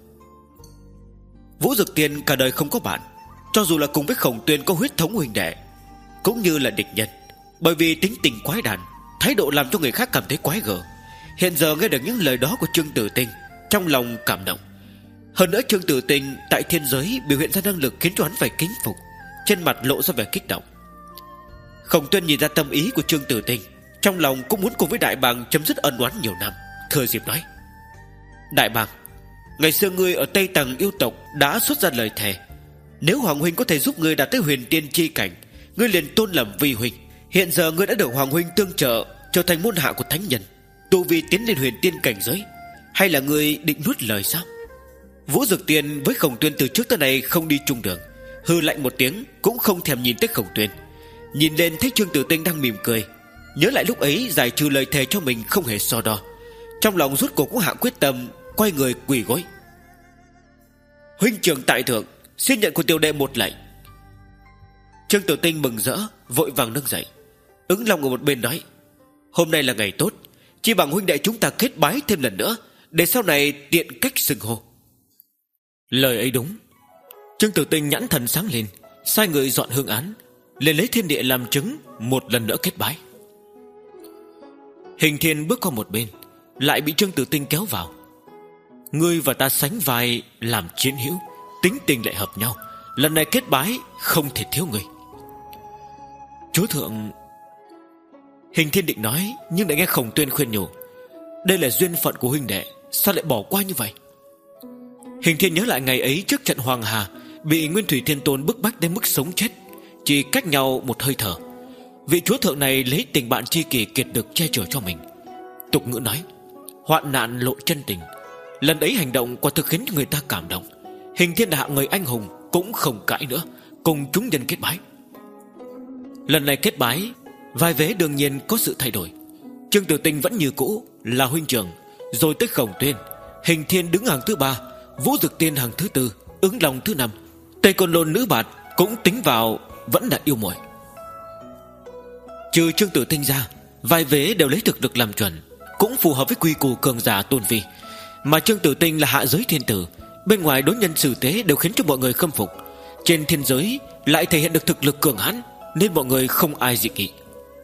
Vũ Dực Tiên cả đời không có bạn, cho dù là cùng với Khổng Tuyên có huyết thống huynh đệ, cũng như là địch nhân, bởi vì tính tình quái đản, thái độ làm cho người khác cảm thấy quái gở. Hiện giờ nghe được những lời đó của Trương Tử Tinh, trong lòng cảm động. Hơn nữa Trương Tử Tinh tại thiên giới biểu hiện ra năng lực khiến cho hắn phải kính phục, trên mặt lộ ra vẻ kích động. Khổng Tuyên nhìn ra tâm ý của Trương Tử Tinh, trong lòng cũng muốn cùng với Đại Bàng chấm dứt ân oán nhiều năm, thừa dịp nói: Đại Bàng, ngày xưa ngươi ở Tây Tầng yêu tộc đã xuất ra lời thề, nếu Hoàng huynh có thể giúp ngươi đạt tới huyền tiên chi cảnh, ngươi liền tôn làm vi huynh. Hiện giờ ngươi đã được Hoàng huynh tương trợ, trở thành môn hạ của thánh nhân, tu vi tiến lên huyền tiên cảnh giới, hay là ngươi định nuốt lời sao? Vũ Dực Tiên với Khổng Tuyên từ trước tới nay không đi chung đường, hư lạnh một tiếng, cũng không thèm nhìn tới Khổng Tuyên. Nhìn lên thấy Trương Tử Tinh đang mỉm cười, nhớ lại lúc ấy giải trừ lời thề cho mình không hề so đo, trong lòng rốt cuộc cũng hạ quyết tâm, quay người quỳ gối: Huynh trưởng tại thượng, xin nhận của tiểu đệ một lạy. Trương Tử Tinh mừng rỡ, vội vàng nâng dậy. Ứng Long ở một bên nói: Hôm nay là ngày tốt, chỉ bằng huynh đệ chúng ta kết bái thêm lần nữa, để sau này tiện cách xưng hô. Lời ấy đúng. Trương Tử Tinh nhãn thần sáng lên, sai người dọn hương án, liền lấy thiên địa làm chứng, một lần nữa kết bái. Hình Thiên bước qua một bên, lại bị Trương Tử Tinh kéo vào: Ngươi và ta sánh vai làm chiến hữu, tính tình lại hợp nhau, lần này kết bái không thể thiếu ngươi. Chúa thượng... Hình Thiên định nói, nhưng lại nghe Khổng Tuyên khuyên nhủ: Đây là duyên phận của huynh đệ, sao lại bỏ qua như vậy? Hình Thiên nhớ lại ngày ấy trước trận Hoàng Hà, bị Nguyên Thủy Thiên Tôn bức bách đến mức sống chết, chỉ cách nhau một hơi thở. Vị chúa thượng này lấy tình bạn tri kỷ kiệt được che chở cho mình. Tục ngữ nói: Hoạn nạn lộ chân tình. Lần ấy hành động quả thực khiến người ta cảm động. Hình Thiên là hạng người anh hùng, cũng không cãi nữa, cùng chúng nhân kết bái. Lần này kết bái, vai vế đương nhiên có sự thay đổi. Trương Tử Tinh vẫn như cũ là huynh trưởng, rồi tới Khổng Tuyên. Hình Thiên đứng hàng thứ ba, Vũ Dực Tiên hàng thứ tư, Ứng Long thứ năm, Tây Côn Lôn nữ bạt cũng tính vào vẫn là yêu muội. Trừ Trương Tử Tinh ra, vai vế đều lấy thực lực làm chuẩn, cũng phù hợp với quy củ cường giả tôn vi. Mà Trương Tử Tinh là hạ giới thiên tử, bên ngoài đối nhân xử thế đều khiến cho mọi người khâm phục, trên thiên giới lại thể hiện được thực lực cường hãn, nên mọi người không ai dị nghị.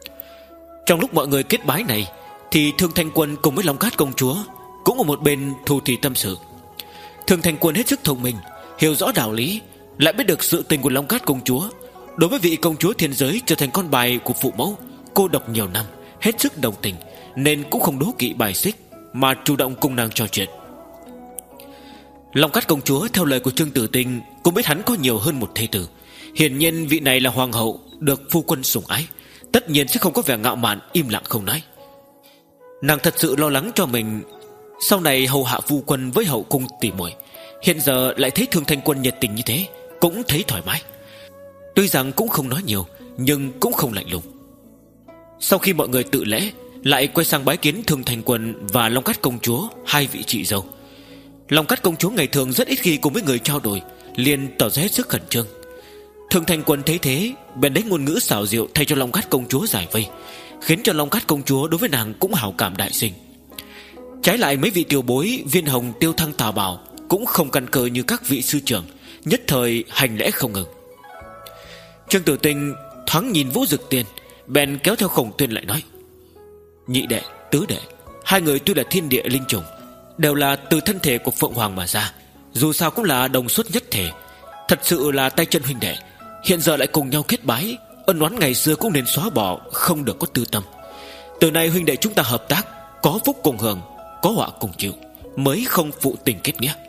Trong lúc mọi người kết bái này thì Thương Thanh Quân cùng với Long Cát công chúa cũng ở một bên thu thì tâm sự. Thương Thanh Quân hết sức thông minh, hiểu rõ đạo lý, lại biết được sự tình của Long Cát công chúa. Đối với vị công chúa thiên giới trở thành con bài của phụ mẫu, cô độc nhiều năm, hết sức đồng tình, nên cũng không đố kỵ bài xích, mà chủ động cùng nàng trò chuyện. Long Cát công chúa theo lời của Trương Tử Tinh cũng biết hắn có nhiều hơn một thê tử. Hiển nhiên vị này là hoàng hậu được phu quân sủng ái, tất nhiên sẽ không có vẻ ngạo mạn im lặng không nói. Nàng thật sự lo lắng cho mình sau này hầu hạ phu quân với hậu cung tỉ muội, hiện giờ lại thấy Thương Thanh Quân nhiệt tình như thế, cũng thấy thoải mái. Tuy rằng cũng không nói nhiều, nhưng cũng không lạnh lùng. Sau khi mọi người tự lễ, lại quay sang bái kiến Thương Thanh Quân và Long Cát công chúa, hai vị chị dâu. Long Cát công chúa ngày thường rất ít khi cùng với người trao đổi, liền tỏ ra hết sức khẩn trương. Thương Thanh Quân thấy thế, bèn lấy ngôn ngữ xảo diệu thay cho Long Cát công chúa giải vây, khiến cho Long Cát công chúa đối với nàng cũng hảo cảm đại sinh. Trái lại mấy vị tiểu bối Viên Hồng, Tiêu Thăng, Tào Bảo cũng không căn cơ như các vị sư trưởng, nhất thời hành lễ không ngừng. Trương Tử Tinh thoáng nhìn Vũ Dực Tiên, bèn kéo theo Khổng Tuyên lại nói: nhị đệ, tứ đệ, hai người tuy là thiên địa linh trùng, đều là từ thân thể của Phượng Hoàng mà ra, dù sao cũng là đồng xuất nhất thể, thật sự là tay chân huynh đệ. Hiện giờ lại cùng nhau kết bái, ân oán ngày xưa cũng nên xóa bỏ, không được có tư tâm. Từ nay huynh đệ chúng ta hợp tác, có phúc cùng hưởng, có họa cùng chịu, mới không phụ tình kết nghĩa.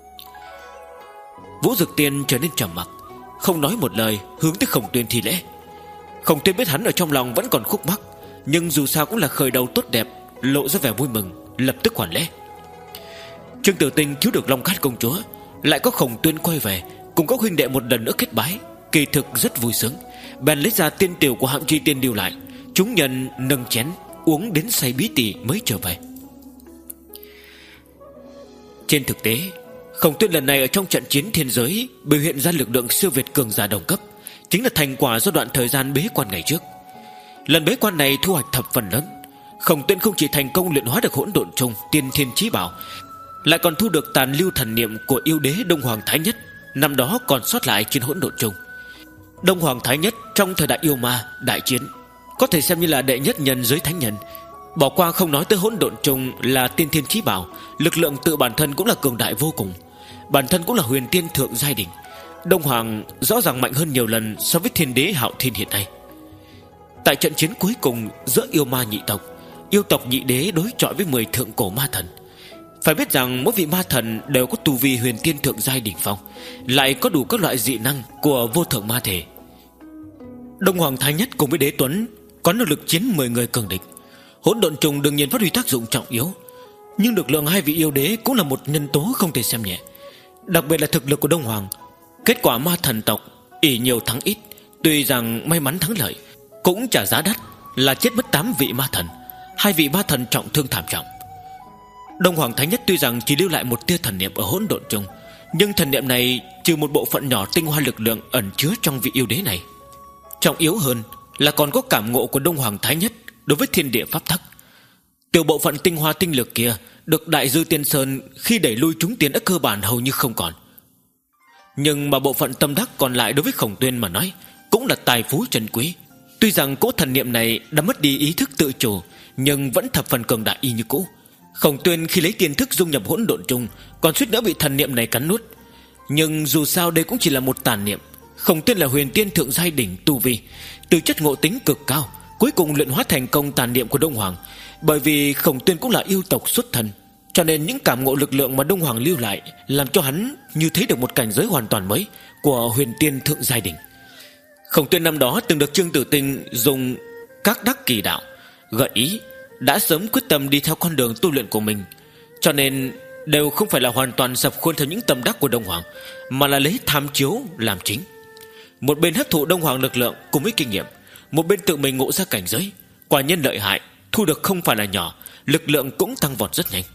Vũ Dực Tiên trở nên trầm mặc, không nói một lời, hướng tới Khổng Tuyên thi lễ. Khổng Tuyên biết hắn ở trong lòng vẫn còn khúc mắc, nhưng dù sao cũng là khởi đầu tốt đẹp, lộ ra vẻ vui mừng, lập tức hoàn lễ. Trương Tử Tinh cứu được Long Cát công chúa, lại có Khổng Tuyên quay về, cùng các huynh đệ một lần nữa kết bái, kỳ thực rất vui sướng. Bèn lấy ra tiên tiểu của Hạng Chi Tiên lưu lại, chúng nhân nâng chén uống đến say bí tỉ mới trở về. Trên thực tế, Khổng Tuyên lần này ở trong trận chiến thiên giới biểu hiện ra lực lượng siêu việt cường giả đồng cấp, chính là thành quả do đoạn thời gian bế quan ngày trước. Lần bế quan này thu hoạch thập phần lớn. Khổng Tuyên không chỉ thành công luyện hóa được hỗn độn trùng tiên thiên chí bảo, lại còn thu được tàn lưu thần niệm của yêu đế Đông Hoàng Thái Nhất năm đó còn sót lại trên hỗn độn trùng. Đông Hoàng Thái Nhất trong thời đại yêu ma đại chiến có thể xem như là đệ nhất nhân giới thánh nhân. Bỏ qua không nói tới hỗn độn trùng là tiên thiên chí bảo, lực lượng tự bản thân cũng là cường đại vô cùng, bản thân cũng là huyền tiên thượng giai đỉnh. Đông Hoàng rõ ràng mạnh hơn nhiều lần so với thiên đế Hạo Thiên hiện nay. Tại trận chiến cuối cùng giữa yêu ma nhị tộc, yêu tộc nhị đế đối chọi với mười thượng cổ ma thần. Phải biết rằng mỗi vị ma thần đều có tu vi huyền tiên thượng giai đỉnh phong, lại có đủ các loại dị năng của vô thượng ma thể. Đông Hoàng Thái Nhất cùng với Đế Tuấn có năng lực chiến mười người cường địch. Hỗn độn trùng đương nhiên phát huy tác dụng trọng yếu, nhưng lực lượng hai vị yêu đế cũng là một nhân tố không thể xem nhẹ. Đặc biệt là thực lực của Đông Hoàng. Kết quả ma thần tộc ỷ nhiều thắng ít, tuy rằng may mắn thắng lợi, cũng trả giá đắt là chết mất tám vị ma thần, hai vị ma thần trọng thương thảm trọng. Đông Hoàng Thái Nhất tuy rằng chỉ lưu lại một tia thần niệm ở hỗn độn trùng, nhưng thần niệm này trừ một bộ phận nhỏ tinh hoa lực lượng ẩn chứa trong vị yêu đế này. Trọng yếu hơn là còn có cảm ngộ của Đông Hoàng Thái Nhất đối với thiên địa pháp tắc. Tiểu bộ phận tinh hoa tinh lực kia được Đại Dư Tiên Sơn khi đẩy lui chúng tiến đã cơ bản hầu như không còn. Nhưng mà bộ phận tâm đắc còn lại đối với Khổng Tuyên mà nói cũng là tài phú trân quý. Tuy rằng cỗ thần niệm này đã mất đi ý thức tự chủ, nhưng vẫn thập phần cường đại y như cũ. Khổng Tuyên khi lấy tiên thức dung nhập hỗn độn trùng còn suýt nữa bị thần niệm này cắn nuốt. Nhưng dù sao đây cũng chỉ là một tàn niệm. Khổng Tuyên là huyền tiên thượng giai đỉnh tu vi, từ chất ngộ tính cực cao, cuối cùng luyện hóa thành công tàn niệm của Đông Hoàng. Bởi vì Khổng Tuyên cũng là yêu tộc xuất thân, cho nên những cảm ngộ lực lượng mà Đông Hoàng lưu lại làm cho hắn như thấy được một cảnh giới hoàn toàn mới của huyền tiên thượng giai đỉnh. Khổng Tuyên năm đó từng được Trương Tử Tinh dùng các đắc kỳ đạo gợi ý, đã sớm quyết tâm đi theo con đường tu luyện của mình, cho nên đều không phải là hoàn toàn sập khuôn theo những tâm đắc của Đông Hoàng, mà là lấy tham chiếu làm chính. Một bên hấp thụ Đông Hoàng lực lượng cùng với kinh nghiệm, một bên tự mình ngộ ra cảnh giới. Quả nhân lợi hại, thu được không phải là nhỏ, lực lượng cũng tăng vọt rất nhanh.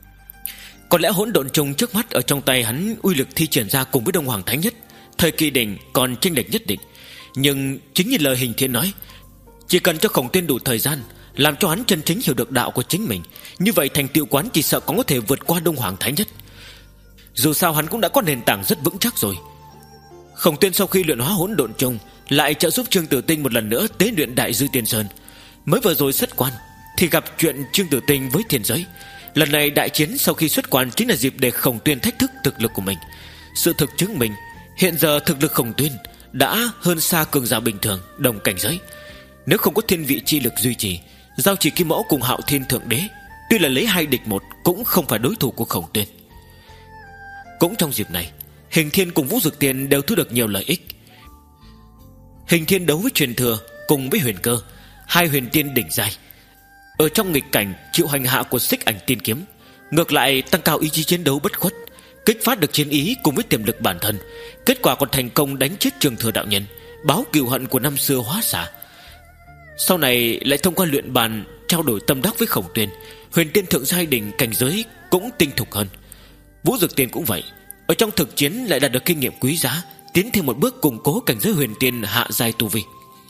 Có lẽ hỗn độn trùng trước mắt ở trong tay hắn uy lực thi triển ra cùng với Đông Hoàng Thái Nhất thời kỳ đỉnh còn chênh lệch nhất định. Nhưng chính như lời Hình Thiên nói, chỉ cần cho Khổng Tuyên đủ thời gian, làm cho hắn chân chính hiểu được đạo của chính mình, như vậy thành tựu quán chỉ sợ còn có thể vượt qua Đông Hoàng Thái Nhất. Dù sao hắn cũng đã có nền tảng rất vững chắc rồi. Khổng Tuyên sau khi luyện hóa hỗn độn trùng lại trợ giúp Trương Tử Tinh một lần nữa tế luyện Đại Dư Tiên Sơn. Mới vừa rồi xuất quan thì gặp chuyện Trương Tử Tinh với thiên giới. Lần này đại chiến sau khi xuất quan chính là dịp để Khổng Tuyên thách thức thực lực của mình. Sự thực chứng minh hiện giờ thực lực Khổng Tuyên đã hơn xa cường giả bình thường đồng cảnh giới. Nếu không có thiên vị chi lực duy trì, Giao Chỉ Kim Mẫu cùng Hạo Thiên Thượng Đế tuy là lấy hai địch một cũng không phải đối thủ của Khổng Tuyên. Cũng trong dịp này, Hình Thiên cùng Vũ Dực Tiên đều thu được nhiều lợi ích. Hình Thiên đấu với truyền thừa cùng với Huyền Cơ, hai huyền tiên đỉnh giai, ở trong nghịch cảnh chịu hành hạ của Xích Ảnh Tiên Kiếm, ngược lại tăng cao ý chí chiến đấu bất khuất, kích phát được chiến ý cùng với tiềm lực bản thân. Kết quả còn thành công đánh chết Trường Thừa đạo nhân, báo cừu hận của năm xưa hóa xả. Sau này lại thông qua luyện bàn trao đổi tâm đắc với Khổng Tuyên, huyền tiên thượng giai đỉnh cảnh giới cũng tinh thục hơn. Vũ Dực Tiên cũng vậy, ở trong thực chiến lại đạt được kinh nghiệm quý giá, tiến thêm một bước củng cố cảnh giới huyền tiên hạ giai tu vi.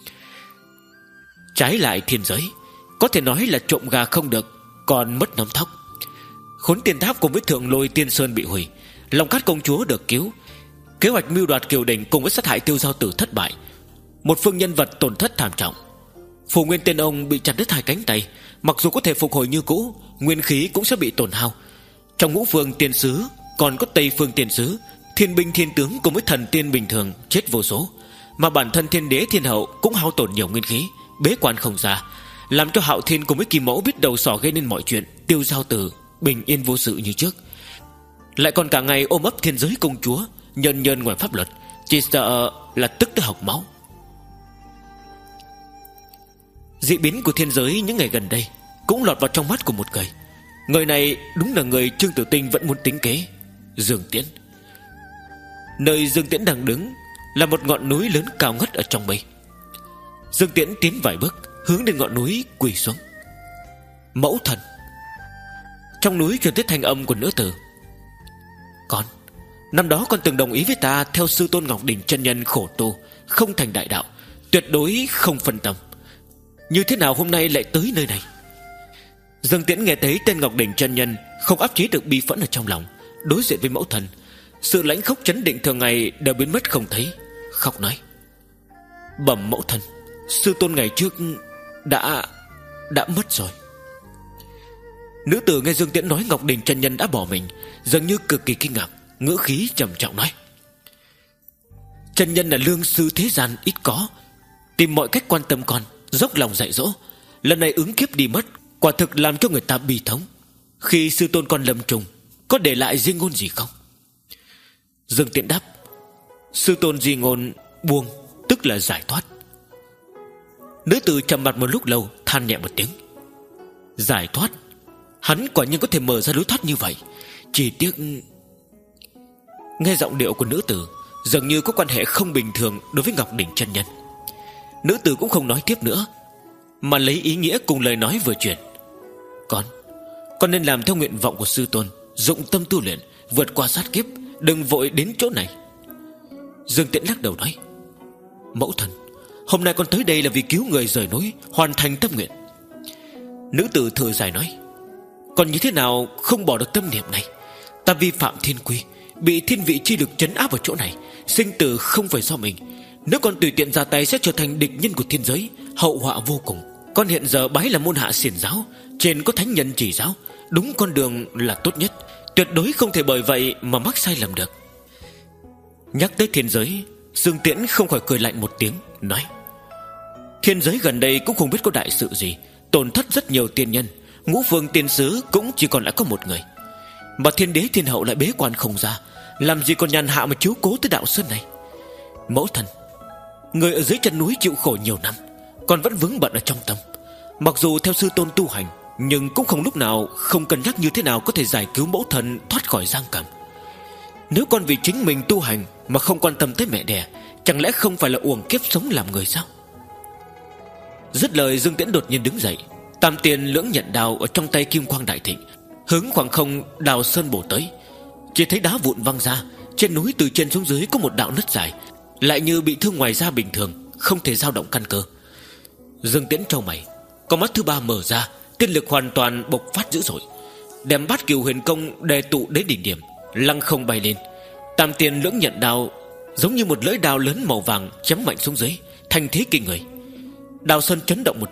Trái lại thiên giới, có thể nói là trộm gà không được, còn mất nắm thóc. Khốn Tiên Tháp cùng với Thượng Lôi Tiên Sơn bị hủy, Long Cát công chúa được cứu, kế hoạch mưu đoạt Kiều Đình cùng với sát hại Tiêu Giao Tử thất bại, một phương nhân vật tổn thất thảm trọng. Phù Nguyên Tiên Ông bị chặt đứt hai cánh tay, mặc dù có thể phục hồi như cũ, nguyên khí cũng sẽ bị tổn hao. Trong Ngũ Phương Tiên Sứ còn có Tây Phương Tiên Sứ, thiên binh thiên tướng cùng với thần tiên bình thường chết vô số, mà bản thân Thiên Đế Thiên Hậu cũng hao tổn nhiều nguyên khí, bế quan không ra, làm cho Hạo Thiên cùng với Kim Mẫu biết đầu sỏ gây nên mọi chuyện. Tiêu Giao Tử bình yên vô sự như trước, lại còn cả ngày ôm ấp thiên giới công chúa, nhân nhân ngoài pháp luật, chỉ sợ là tức tới học máu. Dị biến của thiên giới những ngày gần đây cũng lọt vào trong mắt của một người. Người này đúng là người Trương Tử Tinh vẫn muốn tính kế, Dương Tiễn. Nơi Dương Tiễn đang đứng là một ngọn núi lớn cao ngất ở trong mây. Dương Tiễn tiến vài bước, hướng đến ngọn núi quỳ xuống. Mẫu thần. Trong núi truyền tới thanh âm của nữ tử. Con, năm đó con từng đồng ý với ta theo sư tôn Ngọc Đỉnh chân nhân khổ tu, không thành đại đạo, tuyệt đối không phân tâm. Như thế nào hôm nay lại tới nơi này? Dương Tiễn nghe thấy tên Ngọc Đỉnh chân nhân, không áp chế được bi phẫn ở trong lòng. Đối diện với mẫu thần, sự lãnh khốc chấn định thường ngày đều biến mất không thấy. Khóc nói: bẩm mẫu thần, sư tôn ngày trước đã đã mất rồi. Nữ tử nghe Dương Tiễn nói Ngọc Đỉnh chân nhân đã bỏ mình, dường như cực kỳ kinh ngạc, ngữ khí trầm trọng nói: chân nhân là lương sư thế gian ít có, tìm mọi cách quan tâm con, dốc lòng dạy dỗ. Lần này ứng kiếp đi mất, quả thực làm cho người ta bi thống. Khi sư tôn con lâm trùng, có để lại di ngôn gì không? Dương Tiễn đáp: sư tôn di ngôn buông, tức là giải thoát. Nữ tử trầm mặt một lúc lâu, than nhẹ một tiếng: giải thoát? Hắn quả nhiên có thể mở ra lối thoát như vậy, chỉ tiếc... Nghe giọng điệu của nữ tử dường như có quan hệ không bình thường đối với Ngọc Đỉnh chân nhân. Nữ tử cũng không nói tiếp nữa, mà lấy ý nghĩa cùng lời nói vừa chuyển: Con Con nên làm theo nguyện vọng của sư tôn, dụng tâm tu luyện, vượt qua sát kiếp, đừng vội đến chỗ này. Dương Tiễn lắc đầu nói: mẫu thần, hôm nay con tới đây là vì cứu người rời núi, hoàn thành tâm nguyện. Nữ tử thở dài nói: còn như thế nào không bỏ được tâm niệm này? Ta vi phạm thiên quy, bị thiên vị chi lực trấn áp ở chỗ này, sinh tử không phải do mình. Nếu con tùy tiện ra tay sẽ trở thành địch nhân của thiên giới, hậu họa vô cùng. Con hiện giờ bái là môn hạ xiển giáo, trên có thánh nhân chỉ giáo, đúng con đường là tốt nhất, tuyệt đối không thể bởi vậy mà mắc sai lầm được. Nhắc tới thiên giới, Dương Tiễn không khỏi cười lạnh một tiếng, nói: thiên giới gần đây cũng không biết có đại sự gì, tổn thất rất nhiều tiên nhân, Ngũ Phương Tiên Sứ cũng chỉ còn lại có một người, mà Thiên Đế Thiên Hậu lại bế quan không ra, làm gì còn nhàn hạ mà chiếu cố tới đạo sơn này. Mẫu thần, người ở dưới chân núi chịu khổ nhiều năm, còn vẫn vướng bận ở trong tâm. Mặc dù theo sư tôn tu hành, nhưng cũng không lúc nào không cân nhắc như thế nào có thể giải cứu mẫu thần thoát khỏi giam cầm. Nếu con vì chính mình tu hành mà không quan tâm tới mẹ đẻ, chẳng lẽ không phải là uổng kiếp sống làm người sao? Dứt lời, Dương Tiễn đột nhiên đứng dậy, tam tiền lưỡng nhận đào ở trong tay kim quang đại thịnh, hướng khoảng không đào sơn bổ tới. Chỉ thấy đá vụn văng ra, trên núi từ trên xuống dưới có một đạo nứt dài, lại như bị thương ngoài da bình thường, không thể dao động căn cơ. Dương Tiễn trao mày, con mắt thứ ba mở ra, tiên lực hoàn toàn bộc phát dữ dội, đem Bát Cửu Huyền Công đề tụ đến đỉnh điểm, lăng không bay lên. Tam tiền lưỡng nhận đao giống như một lưỡi đao lớn màu vàng chém mạnh xuống dưới, thanh thế kinh người. Đào sơn chấn động một trận,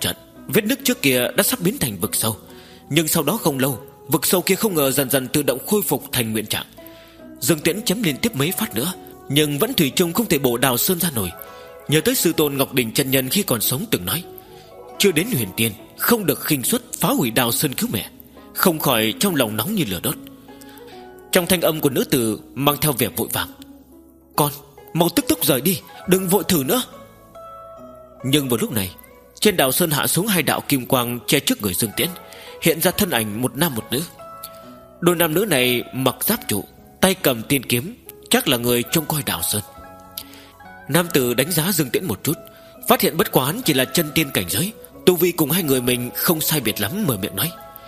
vết nứt trước kia đã sắp biến thành vực sâu. Nhưng sau đó không lâu, vực sâu kia không ngờ dần dần tự động khôi phục thành nguyên trạng. Dương Tiễn chém liên tiếp mấy phát nữa, nhưng vẫn thủy chung không thể bổ Đào Sơn ra nổi. Nhớ tới sư tôn Ngọc Đỉnh chân nhân khi còn sống từng nói, chưa đến huyền tiên không được khinh suất phá hủy Đào Sơn cứu mẹ, không khỏi trong lòng nóng như lửa đốt. Trong thanh âm của nữ tử mang theo vẻ vội vàng, con mau tức tốc rời đi, đừng vội thử nữa. Nhưng vào lúc này, trên Đào Sơn hạ xuống hai đạo kim quang che trước người Dương Tiễn, hiện ra thân ảnh một nam một nữ. Đôi nam nữ này mặc giáp trụ, tay cầm tiên kiếm, chắc là người trông coi Đào Sơn. Nam tử đánh giá Dương Tiễn một chút, phát hiện bất quá hắn chỉ là chân tiên cảnh giới, tu vi cùng hai người mình không sai biệt lắm, mở miệng nói,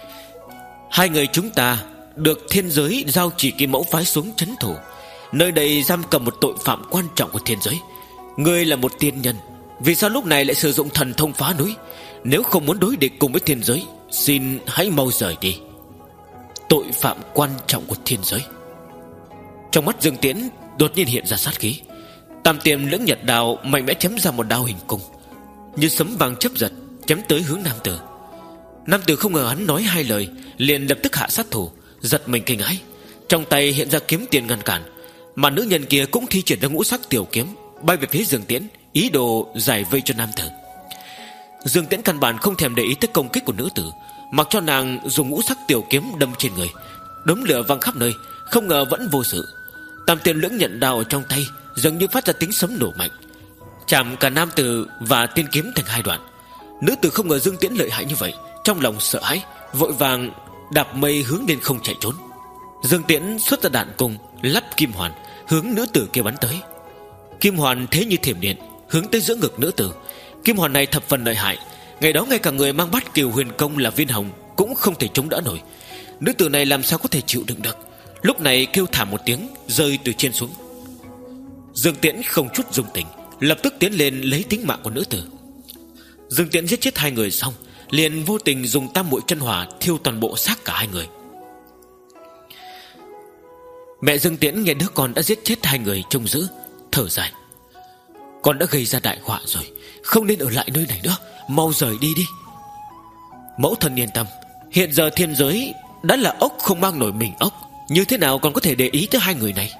hai người chúng ta được thiên giới giao chỉ kim mẫu phái xuống trấn thủ, nơi đây giam cầm một tội phạm quan trọng của thiên giới. Ngươi là một tiên nhân, vì sao lúc này lại sử dụng thần thông phá núi? Nếu không muốn đối địch cùng với thiên giới, xin hãy mau rời đi. Tội phạm quan trọng của thiên giới. Trong mắt Dương Tiễn đột nhiên hiện ra sát khí. Tam tiềm lưỡng nhật đao mạnh mẽ chém ra một đao hình cung, như sấm vàng chớp giật, chém tới hướng nam tử. Nam tử không ngờ hắn nói hai lời, liền lập tức hạ sát thủ, giật mình kinh hãi, trong tay hiện ra kiếm tiền ngăn cản. Mà nữ nhân kia cũng thi triển ra ngũ sắc tiểu kiếm, bay về phía Dương Tiễn, ý đồ giải vây cho nam tử. Dương Tiễn căn bản không thèm để ý tới công kích của nữ tử, mặc cho nàng dùng ngũ sắc tiểu kiếm đâm trên người, đốm lửa văng khắp nơi, không ngờ vẫn vô sự. Tam tiên lưỡng nhận đao ở trong tay dường như phát ra tiếng sấm nổ mạnh, chạm cả nam tử và tiên kiếm thành hai đoạn. Nữ tử không ngờ Dương Tiễn lợi hại như vậy, trong lòng sợ hãi, vội vàng đạp mây hướng lên không chạy trốn. Dương Tiễn xuất ra đạn cung, lắp kim hoàn hướng nữ tử kia bắn tới. Kim hoàn thế như thiểm điện, hướng tới giữa ngực nữ tử. Kim hoàn này thập phần lợi hại, ngày đó ngay cả người mang bát kiều huyền công là Viên Hồng cũng không thể chống đỡ nổi. Nữ tử này làm sao có thể chịu đựng được, lúc này kêu thảm một tiếng, rơi từ trên xuống. Dương Tiễn không chút dung tình, lập tức tiến lên lấy tính mạng của nữ tử. Dương Tiễn giết chết hai người xong, liền vô tình dùng tam muội chân hỏa thiêu toàn bộ xác cả hai người. Mẹ Dương Tiễn nghe đứa con đã giết chết hai người trông giữ, thở dài, con đã gây ra đại họa rồi, không nên ở lại nơi này nữa, mau rời đi đi. Mẫu thân yên tâm, hiện giờ thiên giới đã là ốc không mang nổi mình ốc, như thế nào còn có thể để ý tới hai người này.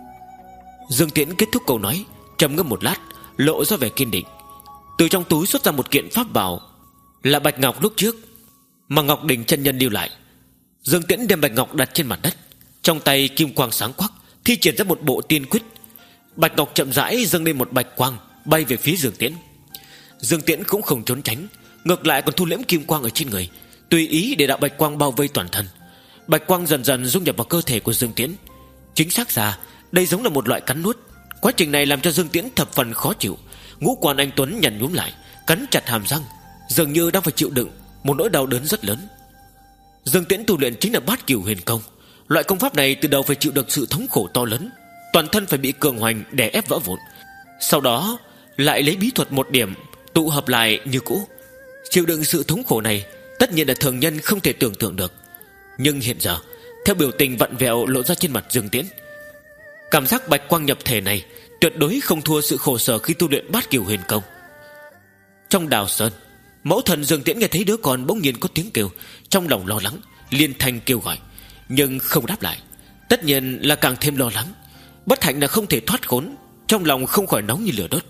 Dương Tiễn kết thúc câu nói, trầm ngâm một lát, lộ ra vẻ kiên định. Từ trong túi xuất ra một kiện pháp bảo, là bạch ngọc lúc trước mà Ngọc Đỉnh chân nhân lưu lại. Dương Tiễn đem bạch ngọc đặt trên mặt đất, trong tay kim quang sáng quắc, thi triển ra một bộ tiên quyết. Bạch ngọc chậm rãi dâng lên một bạch quang, bay về phía Dương Tiễn. Dương Tiễn cũng không trốn tránh, ngược lại còn thu liễm kim quang ở trên người, tùy ý để đạo bạch quang bao vây toàn thân. Bạch quang dần dần dung nhập vào cơ thể của Dương Tiễn. Chính xác ra, đây giống là một loại cắn nuốt. Quá trình này làm cho Dương Tiễn thập phần khó chịu. Ngũ quan anh tuấn nhăn nhúm lại, cắn chặt hàm răng, dường như đang phải chịu đựng một nỗi đau đớn rất lớn. Dương Tiễn tu luyện chính là bát cửu huyền công. Loại công pháp này từ đầu phải chịu được sự thống khổ to lớn, toàn thân phải bị cường hoành đè ép vỡ vụn, sau đó lại lấy bí thuật một điểm tụ hợp lại như cũ. Chịu đựng sự thống khổ này tất nhiên là thường nhân không thể tưởng tượng được. Nhưng hiện giờ, theo biểu tình vặn vẹo lộ ra trên mặt Dương Tiễn, cảm giác bạch quang nhập thể này tuyệt đối không thua sự khổ sở khi tu luyện bát cửu huyền công. Trong Đào Sơn, mẫu thần Dương Tiễn nghe thấy đứa con bỗng nhiên có tiếng kêu, trong lòng lo lắng, liên thanh kêu gọi, nhưng không đáp lại. Tất nhiên là càng thêm lo lắng. Bất hạnh là không thể thoát khốn, trong lòng không khỏi nóng như lửa đốt.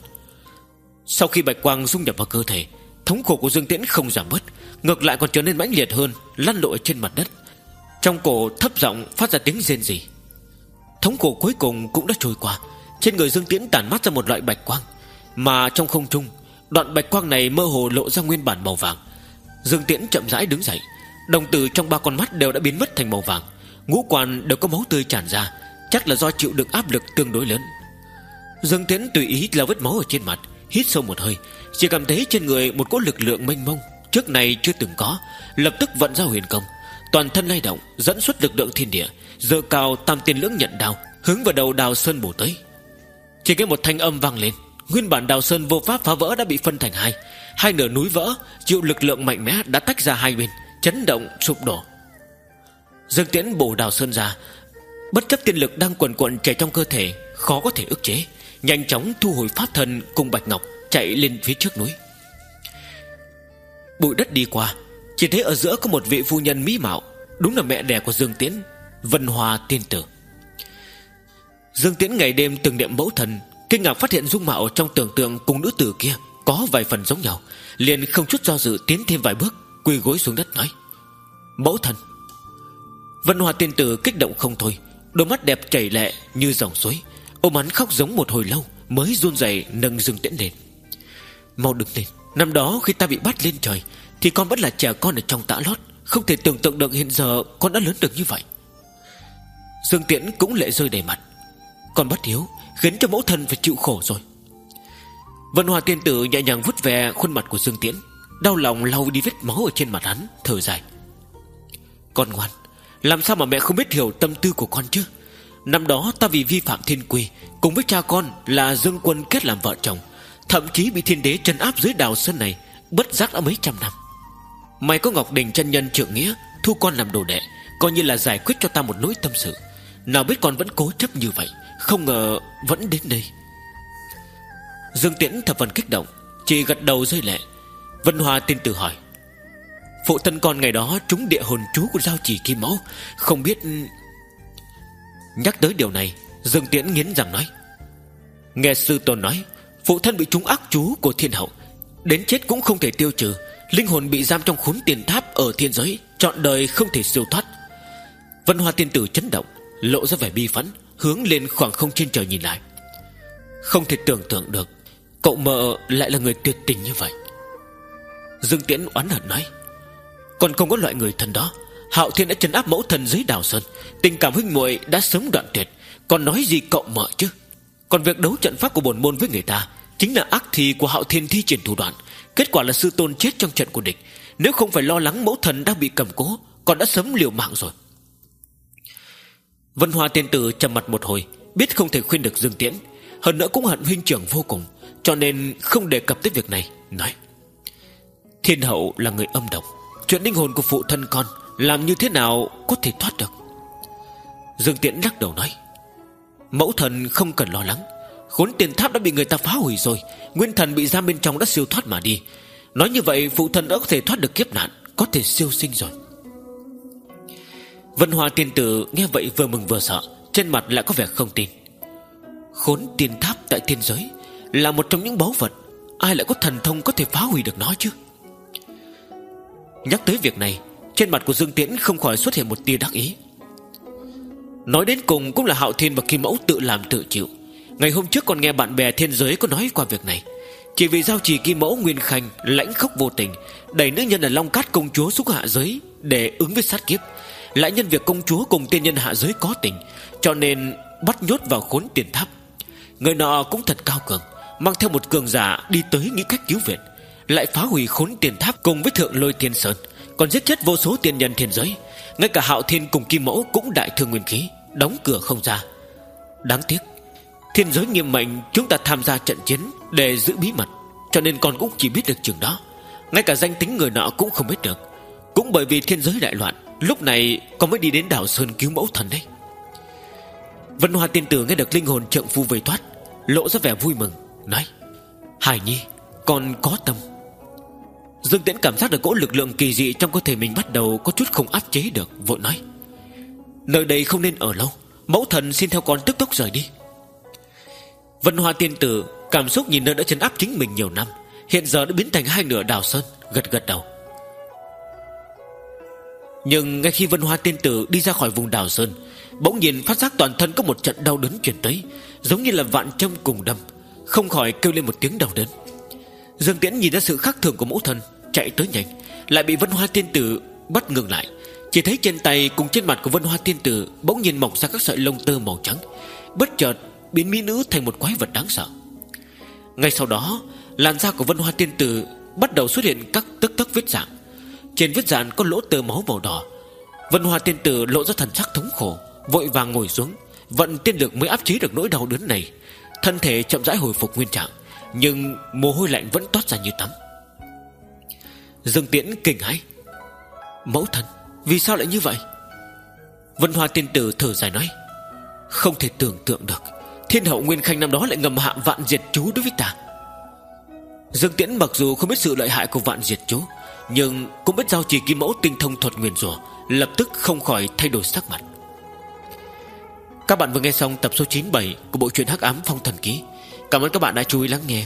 Sau khi bạch quang dung nhập vào cơ thể, thống khổ của Dương Tiễn không giảm bớt, ngược lại còn trở nên mãnh liệt hơn, lăn lội trên mặt đất. Trong cổ thấp giọng phát ra tiếng rên rỉ. Thống khổ cuối cùng cũng đã trôi qua. Trên người Dương Tiễn tản mát ra một loại bạch quang, mà trong không trung, đoạn bạch quang này mơ hồ lộ ra nguyên bản màu vàng. Dương Tiễn chậm rãi đứng dậy, đồng tử trong ba con mắt đều đã biến mất thành màu vàng, ngũ quan đều có máu tươi tràn ra, chắc là do chịu đựng áp lực tương đối lớn. Dương Tiễn tùy ý lau vết máu ở trên mặt, hít sâu một hơi, chỉ cảm thấy trên người một cỗ lực lượng mênh mông trước này chưa từng có, lập tức vận ra huyền công, toàn thân lay động, dẫn xuất lực lượng thiên địa, giơ cao tam tiên lưỡng nhận đao, hướng vào đầu Đào Sơn bổ tới. Chỉ nghe một thanh âm vang lên, nguyên bản Đào Sơn vô pháp phá vỡ đã bị phân thành hai, hai nửa núi vỡ, chịu lực lượng mạnh mẽ đã tách ra hai bên, chấn động sụp đổ. Dương Tiễn bổ Đào Sơn ra, bất chấp tiên lực đang quần quần chảy trong cơ thể, khó có thể ức chế, nhanh chóng thu hồi pháp thân cùng bạch ngọc, chạy lên phía trước núi. bụi đất đi qua, chỉ thấy ở giữa có một vị phu nhân mỹ mạo, đúng là mẹ đẻ của Dương Tiễn, Vân Hoa tiên tử. Dương Tiễn ngày đêm từng niệm mẫu thần, kinh ngạc phát hiện dung mạo trong tưởng tượng cùng nữ tử kia có vài phần giống nhau, liền không chút do dự tiến thêm vài bước, quỳ gối xuống đất nói: Mẫu thần. Vân Hoa tiên tử kích động không thôi, đôi mắt đẹp chảy lệ như dòng suối, ôm hắn khóc giống một hồi lâu, mới run rẩy nâng Dương Tiễn lên. Mau đứng lên, năm đó khi ta bị bắt lên trời thì con vẫn là trẻ con ở trong tã lót, không thể tưởng tượng được hiện giờ con đã lớn được như vậy. Dương Tiễn cũng lệ rơi đầy mặt. Con bất hiếu khiến cho mẫu thân phải chịu khổ rồi. Vân Hoa tiên tử nhẹ nhàng vuốt về khuôn mặt của Dương Tiễn, đau lòng lau đi vết máu ở trên mặt hắn, thở dài: Con ngoan, làm sao mà mẹ không biết hiểu tâm tư của con chứ? Năm đó ta vì vi phạm thiên quy, cùng với cha con là Dương Quân kết làm vợ chồng, thậm chí bị thiên đế trấn áp dưới đào sơn này, bất giác đã mấy trăm năm. May có Ngọc Đình chân nhân trượng nghĩa thu con làm đồ đệ, coi như là giải quyết cho ta một nỗi tâm sự. Nào biết con vẫn cố chấp như vậy, không ngờ vẫn đến đây. Dương Tiễn thập phần kích động, chỉ gật đầu rơi lệ. Vân Hoa tiên tử hỏi: Phụ thân con ngày đó trúng địa hồn chú của Giao Chỉ Kim Mẫu, không biết... Nhắc tới điều này, Dương Tiễn nghiến răng nói: Nghe sư tôn nói, phụ thân bị trúng ác chú của thiên hậu, đến chết cũng không thể tiêu trừ, linh hồn bị giam trong khốn tiền tháp ở thiên giới, trọn đời không thể siêu thoát. Vân Hoa tiên tử chấn động, lộ ra vẻ bi phẫn, hướng lên khoảng không trên trời nhìn lại. Không thể tưởng tượng được cậu mợ lại là người tuyệt tình như vậy. Dương Tiễn oán hận nói: Còn không có loại người thần đó, Hạo Thiên đã trấn áp mẫu thần dưới đào sơn, tình cảm huynh muội đã sớm đoạn tuyệt, còn nói gì cậu mợ chứ? Còn việc đấu trận pháp của bổn môn với người ta chính là ác thi của Hạo Thiên thi triển thủ đoạn, kết quả là sư tôn chết trong trận của địch. Nếu không phải lo lắng mẫu thần đang bị cầm cố, còn đã sớm liều mạng rồi. Vân Hoa tiên tử trầm mặt một hồi, biết không thể khuyên được Dương Tiễn, hơn nữa cũng hận huynh trưởng vô cùng, cho nên không đề cập tới việc này, nói: Thiên hậu là người âm độc, chuyện linh hồn của phụ thân con làm như thế nào có thể thoát được? Dương Tiễn lắc đầu nói: Mẫu thần không cần lo lắng, khốn tiền tháp đã bị người ta phá hủy rồi, nguyên thần bị giam bên trong đã siêu thoát mà đi. Nói như vậy phụ thân đã có thể thoát được kiếp nạn, có thể siêu sinh rồi. Vân Hoa tiên tử nghe vậy vừa mừng vừa sợ, trên mặt lại có vẻ không tin. Khốn tiền tháp tại thiên giới là một trong những báu vật, ai lại có thần thông có thể phá hủy được nó chứ? Nhắc tới việc này, trên mặt của Dương Tiễn không khỏi xuất hiện một tia đắc ý. Nói đến cùng cũng là Hạo Thiên và Kim Mẫu tự làm tự chịu. Ngày hôm trước còn nghe bạn bè thiên giới có nói qua việc này. Chỉ vì Giao Chỉ Kim Mẫu Nguyên Khanh lãnh khốc vô tình, đẩy nữ nhân là Long Cát công chúa xuống hạ giới để ứng với sát kiếp, lại nhân việc công chúa cùng tiên nhân hạ giới có tình, cho nên bắt nhốt vào khốn tiền tháp. Người nọ cũng thật cao cường, mang theo một cường giả đi tới nghĩ cách cứu viện, lại phá hủy khốn tiền tháp cùng với Thượng Lôi Thiên Sơn, còn giết chết vô số tiên nhân thiên giới. Ngay cả Hạo Thiên cùng Kim Mẫu cũng đại thương nguyên khí, đóng cửa không ra. Đáng tiếc thiên giới nghiêm mệnh chúng ta tham gia trận chiến để giữ bí mật, cho nên con cũng chỉ biết được chừng đó, ngay cả danh tính người nọ cũng không biết được. Cũng bởi vì thiên giới đại loạn, lúc này con mới đi đến đảo Sơn cứu mẫu thần đấy. Vân Hoa tiên tử nghe được linh hồn trượng phu vây thoát, lộ ra vẻ vui mừng, nói: Hải nhi, con có tâm. Dương Tiễn cảm giác được cỗ lực lượng kỳ dị trong cơ thể mình bắt đầu có chút không áp chế được, vội nói: Nơi đây không nên ở lâu, mẫu thần xin theo con tức tốc rời đi. Vân Hoa tiên tử cảm xúc nhìn nơi đã trấn áp chính mình nhiều năm, hiện giờ đã biến thành hai nửa đào sơn, gật gật đầu. Nhưng ngay khi Vân Hoa tiên tử đi ra khỏi vùng đào sơn, bỗng nhiên phát giác toàn thân có một trận đau đớn truyền tới, giống như là vạn châm cùng đâm, không khỏi kêu lên một tiếng đau đớn. Dương Tiễn nhìn ra sự khác thường của mẫu thân, chạy tới nhanh, lại bị Vân Hoa tiên tử bắt ngừng lại. Chỉ thấy trên tay cùng trên mặt của Vân Hoa tiên tử bỗng nhiên mọc ra các sợi lông tơ màu trắng, bất chợt biến mỹ nữ thành một quái vật đáng sợ. Ngay sau đó, làn da của Vân Hoa tiên tử bắt đầu xuất hiện các tấc tấc vết rạn. Trên vết rạn có lỗ tơ máu màu đỏ. Vân Hoa tiên tử lộ ra thần sắc thống khổ, vội vàng ngồi xuống, vận tiên lực mới áp chế được nỗi đau đớn này. Thân thể chậm rãi hồi phục nguyên trạng, nhưng mồ hôi lạnh vẫn toát ra như tắm. Dương Tiễn kinh hãi: Mẫu thần, vì sao lại như vậy? Vân Hoa tiên tử thở dài nói: Không thể tưởng tượng được, thiên hậu Nguyên Khanh năm đó lại ngầm hạ vạn diệt chú đối với ta. Dương Tiễn mặc dù không biết sự lợi hại của vạn diệt chú, nhưng cũng biết giao trì kim mẫu tinh thông thuật nguyền rủa, lập tức không khỏi thay đổi sắc mặt. Các bạn vừa nghe xong tập số chín mươi bảy của bộ truyện Hắc Ám Phong Thần Ký. Cảm ơn các bạn đã chú ý lắng nghe.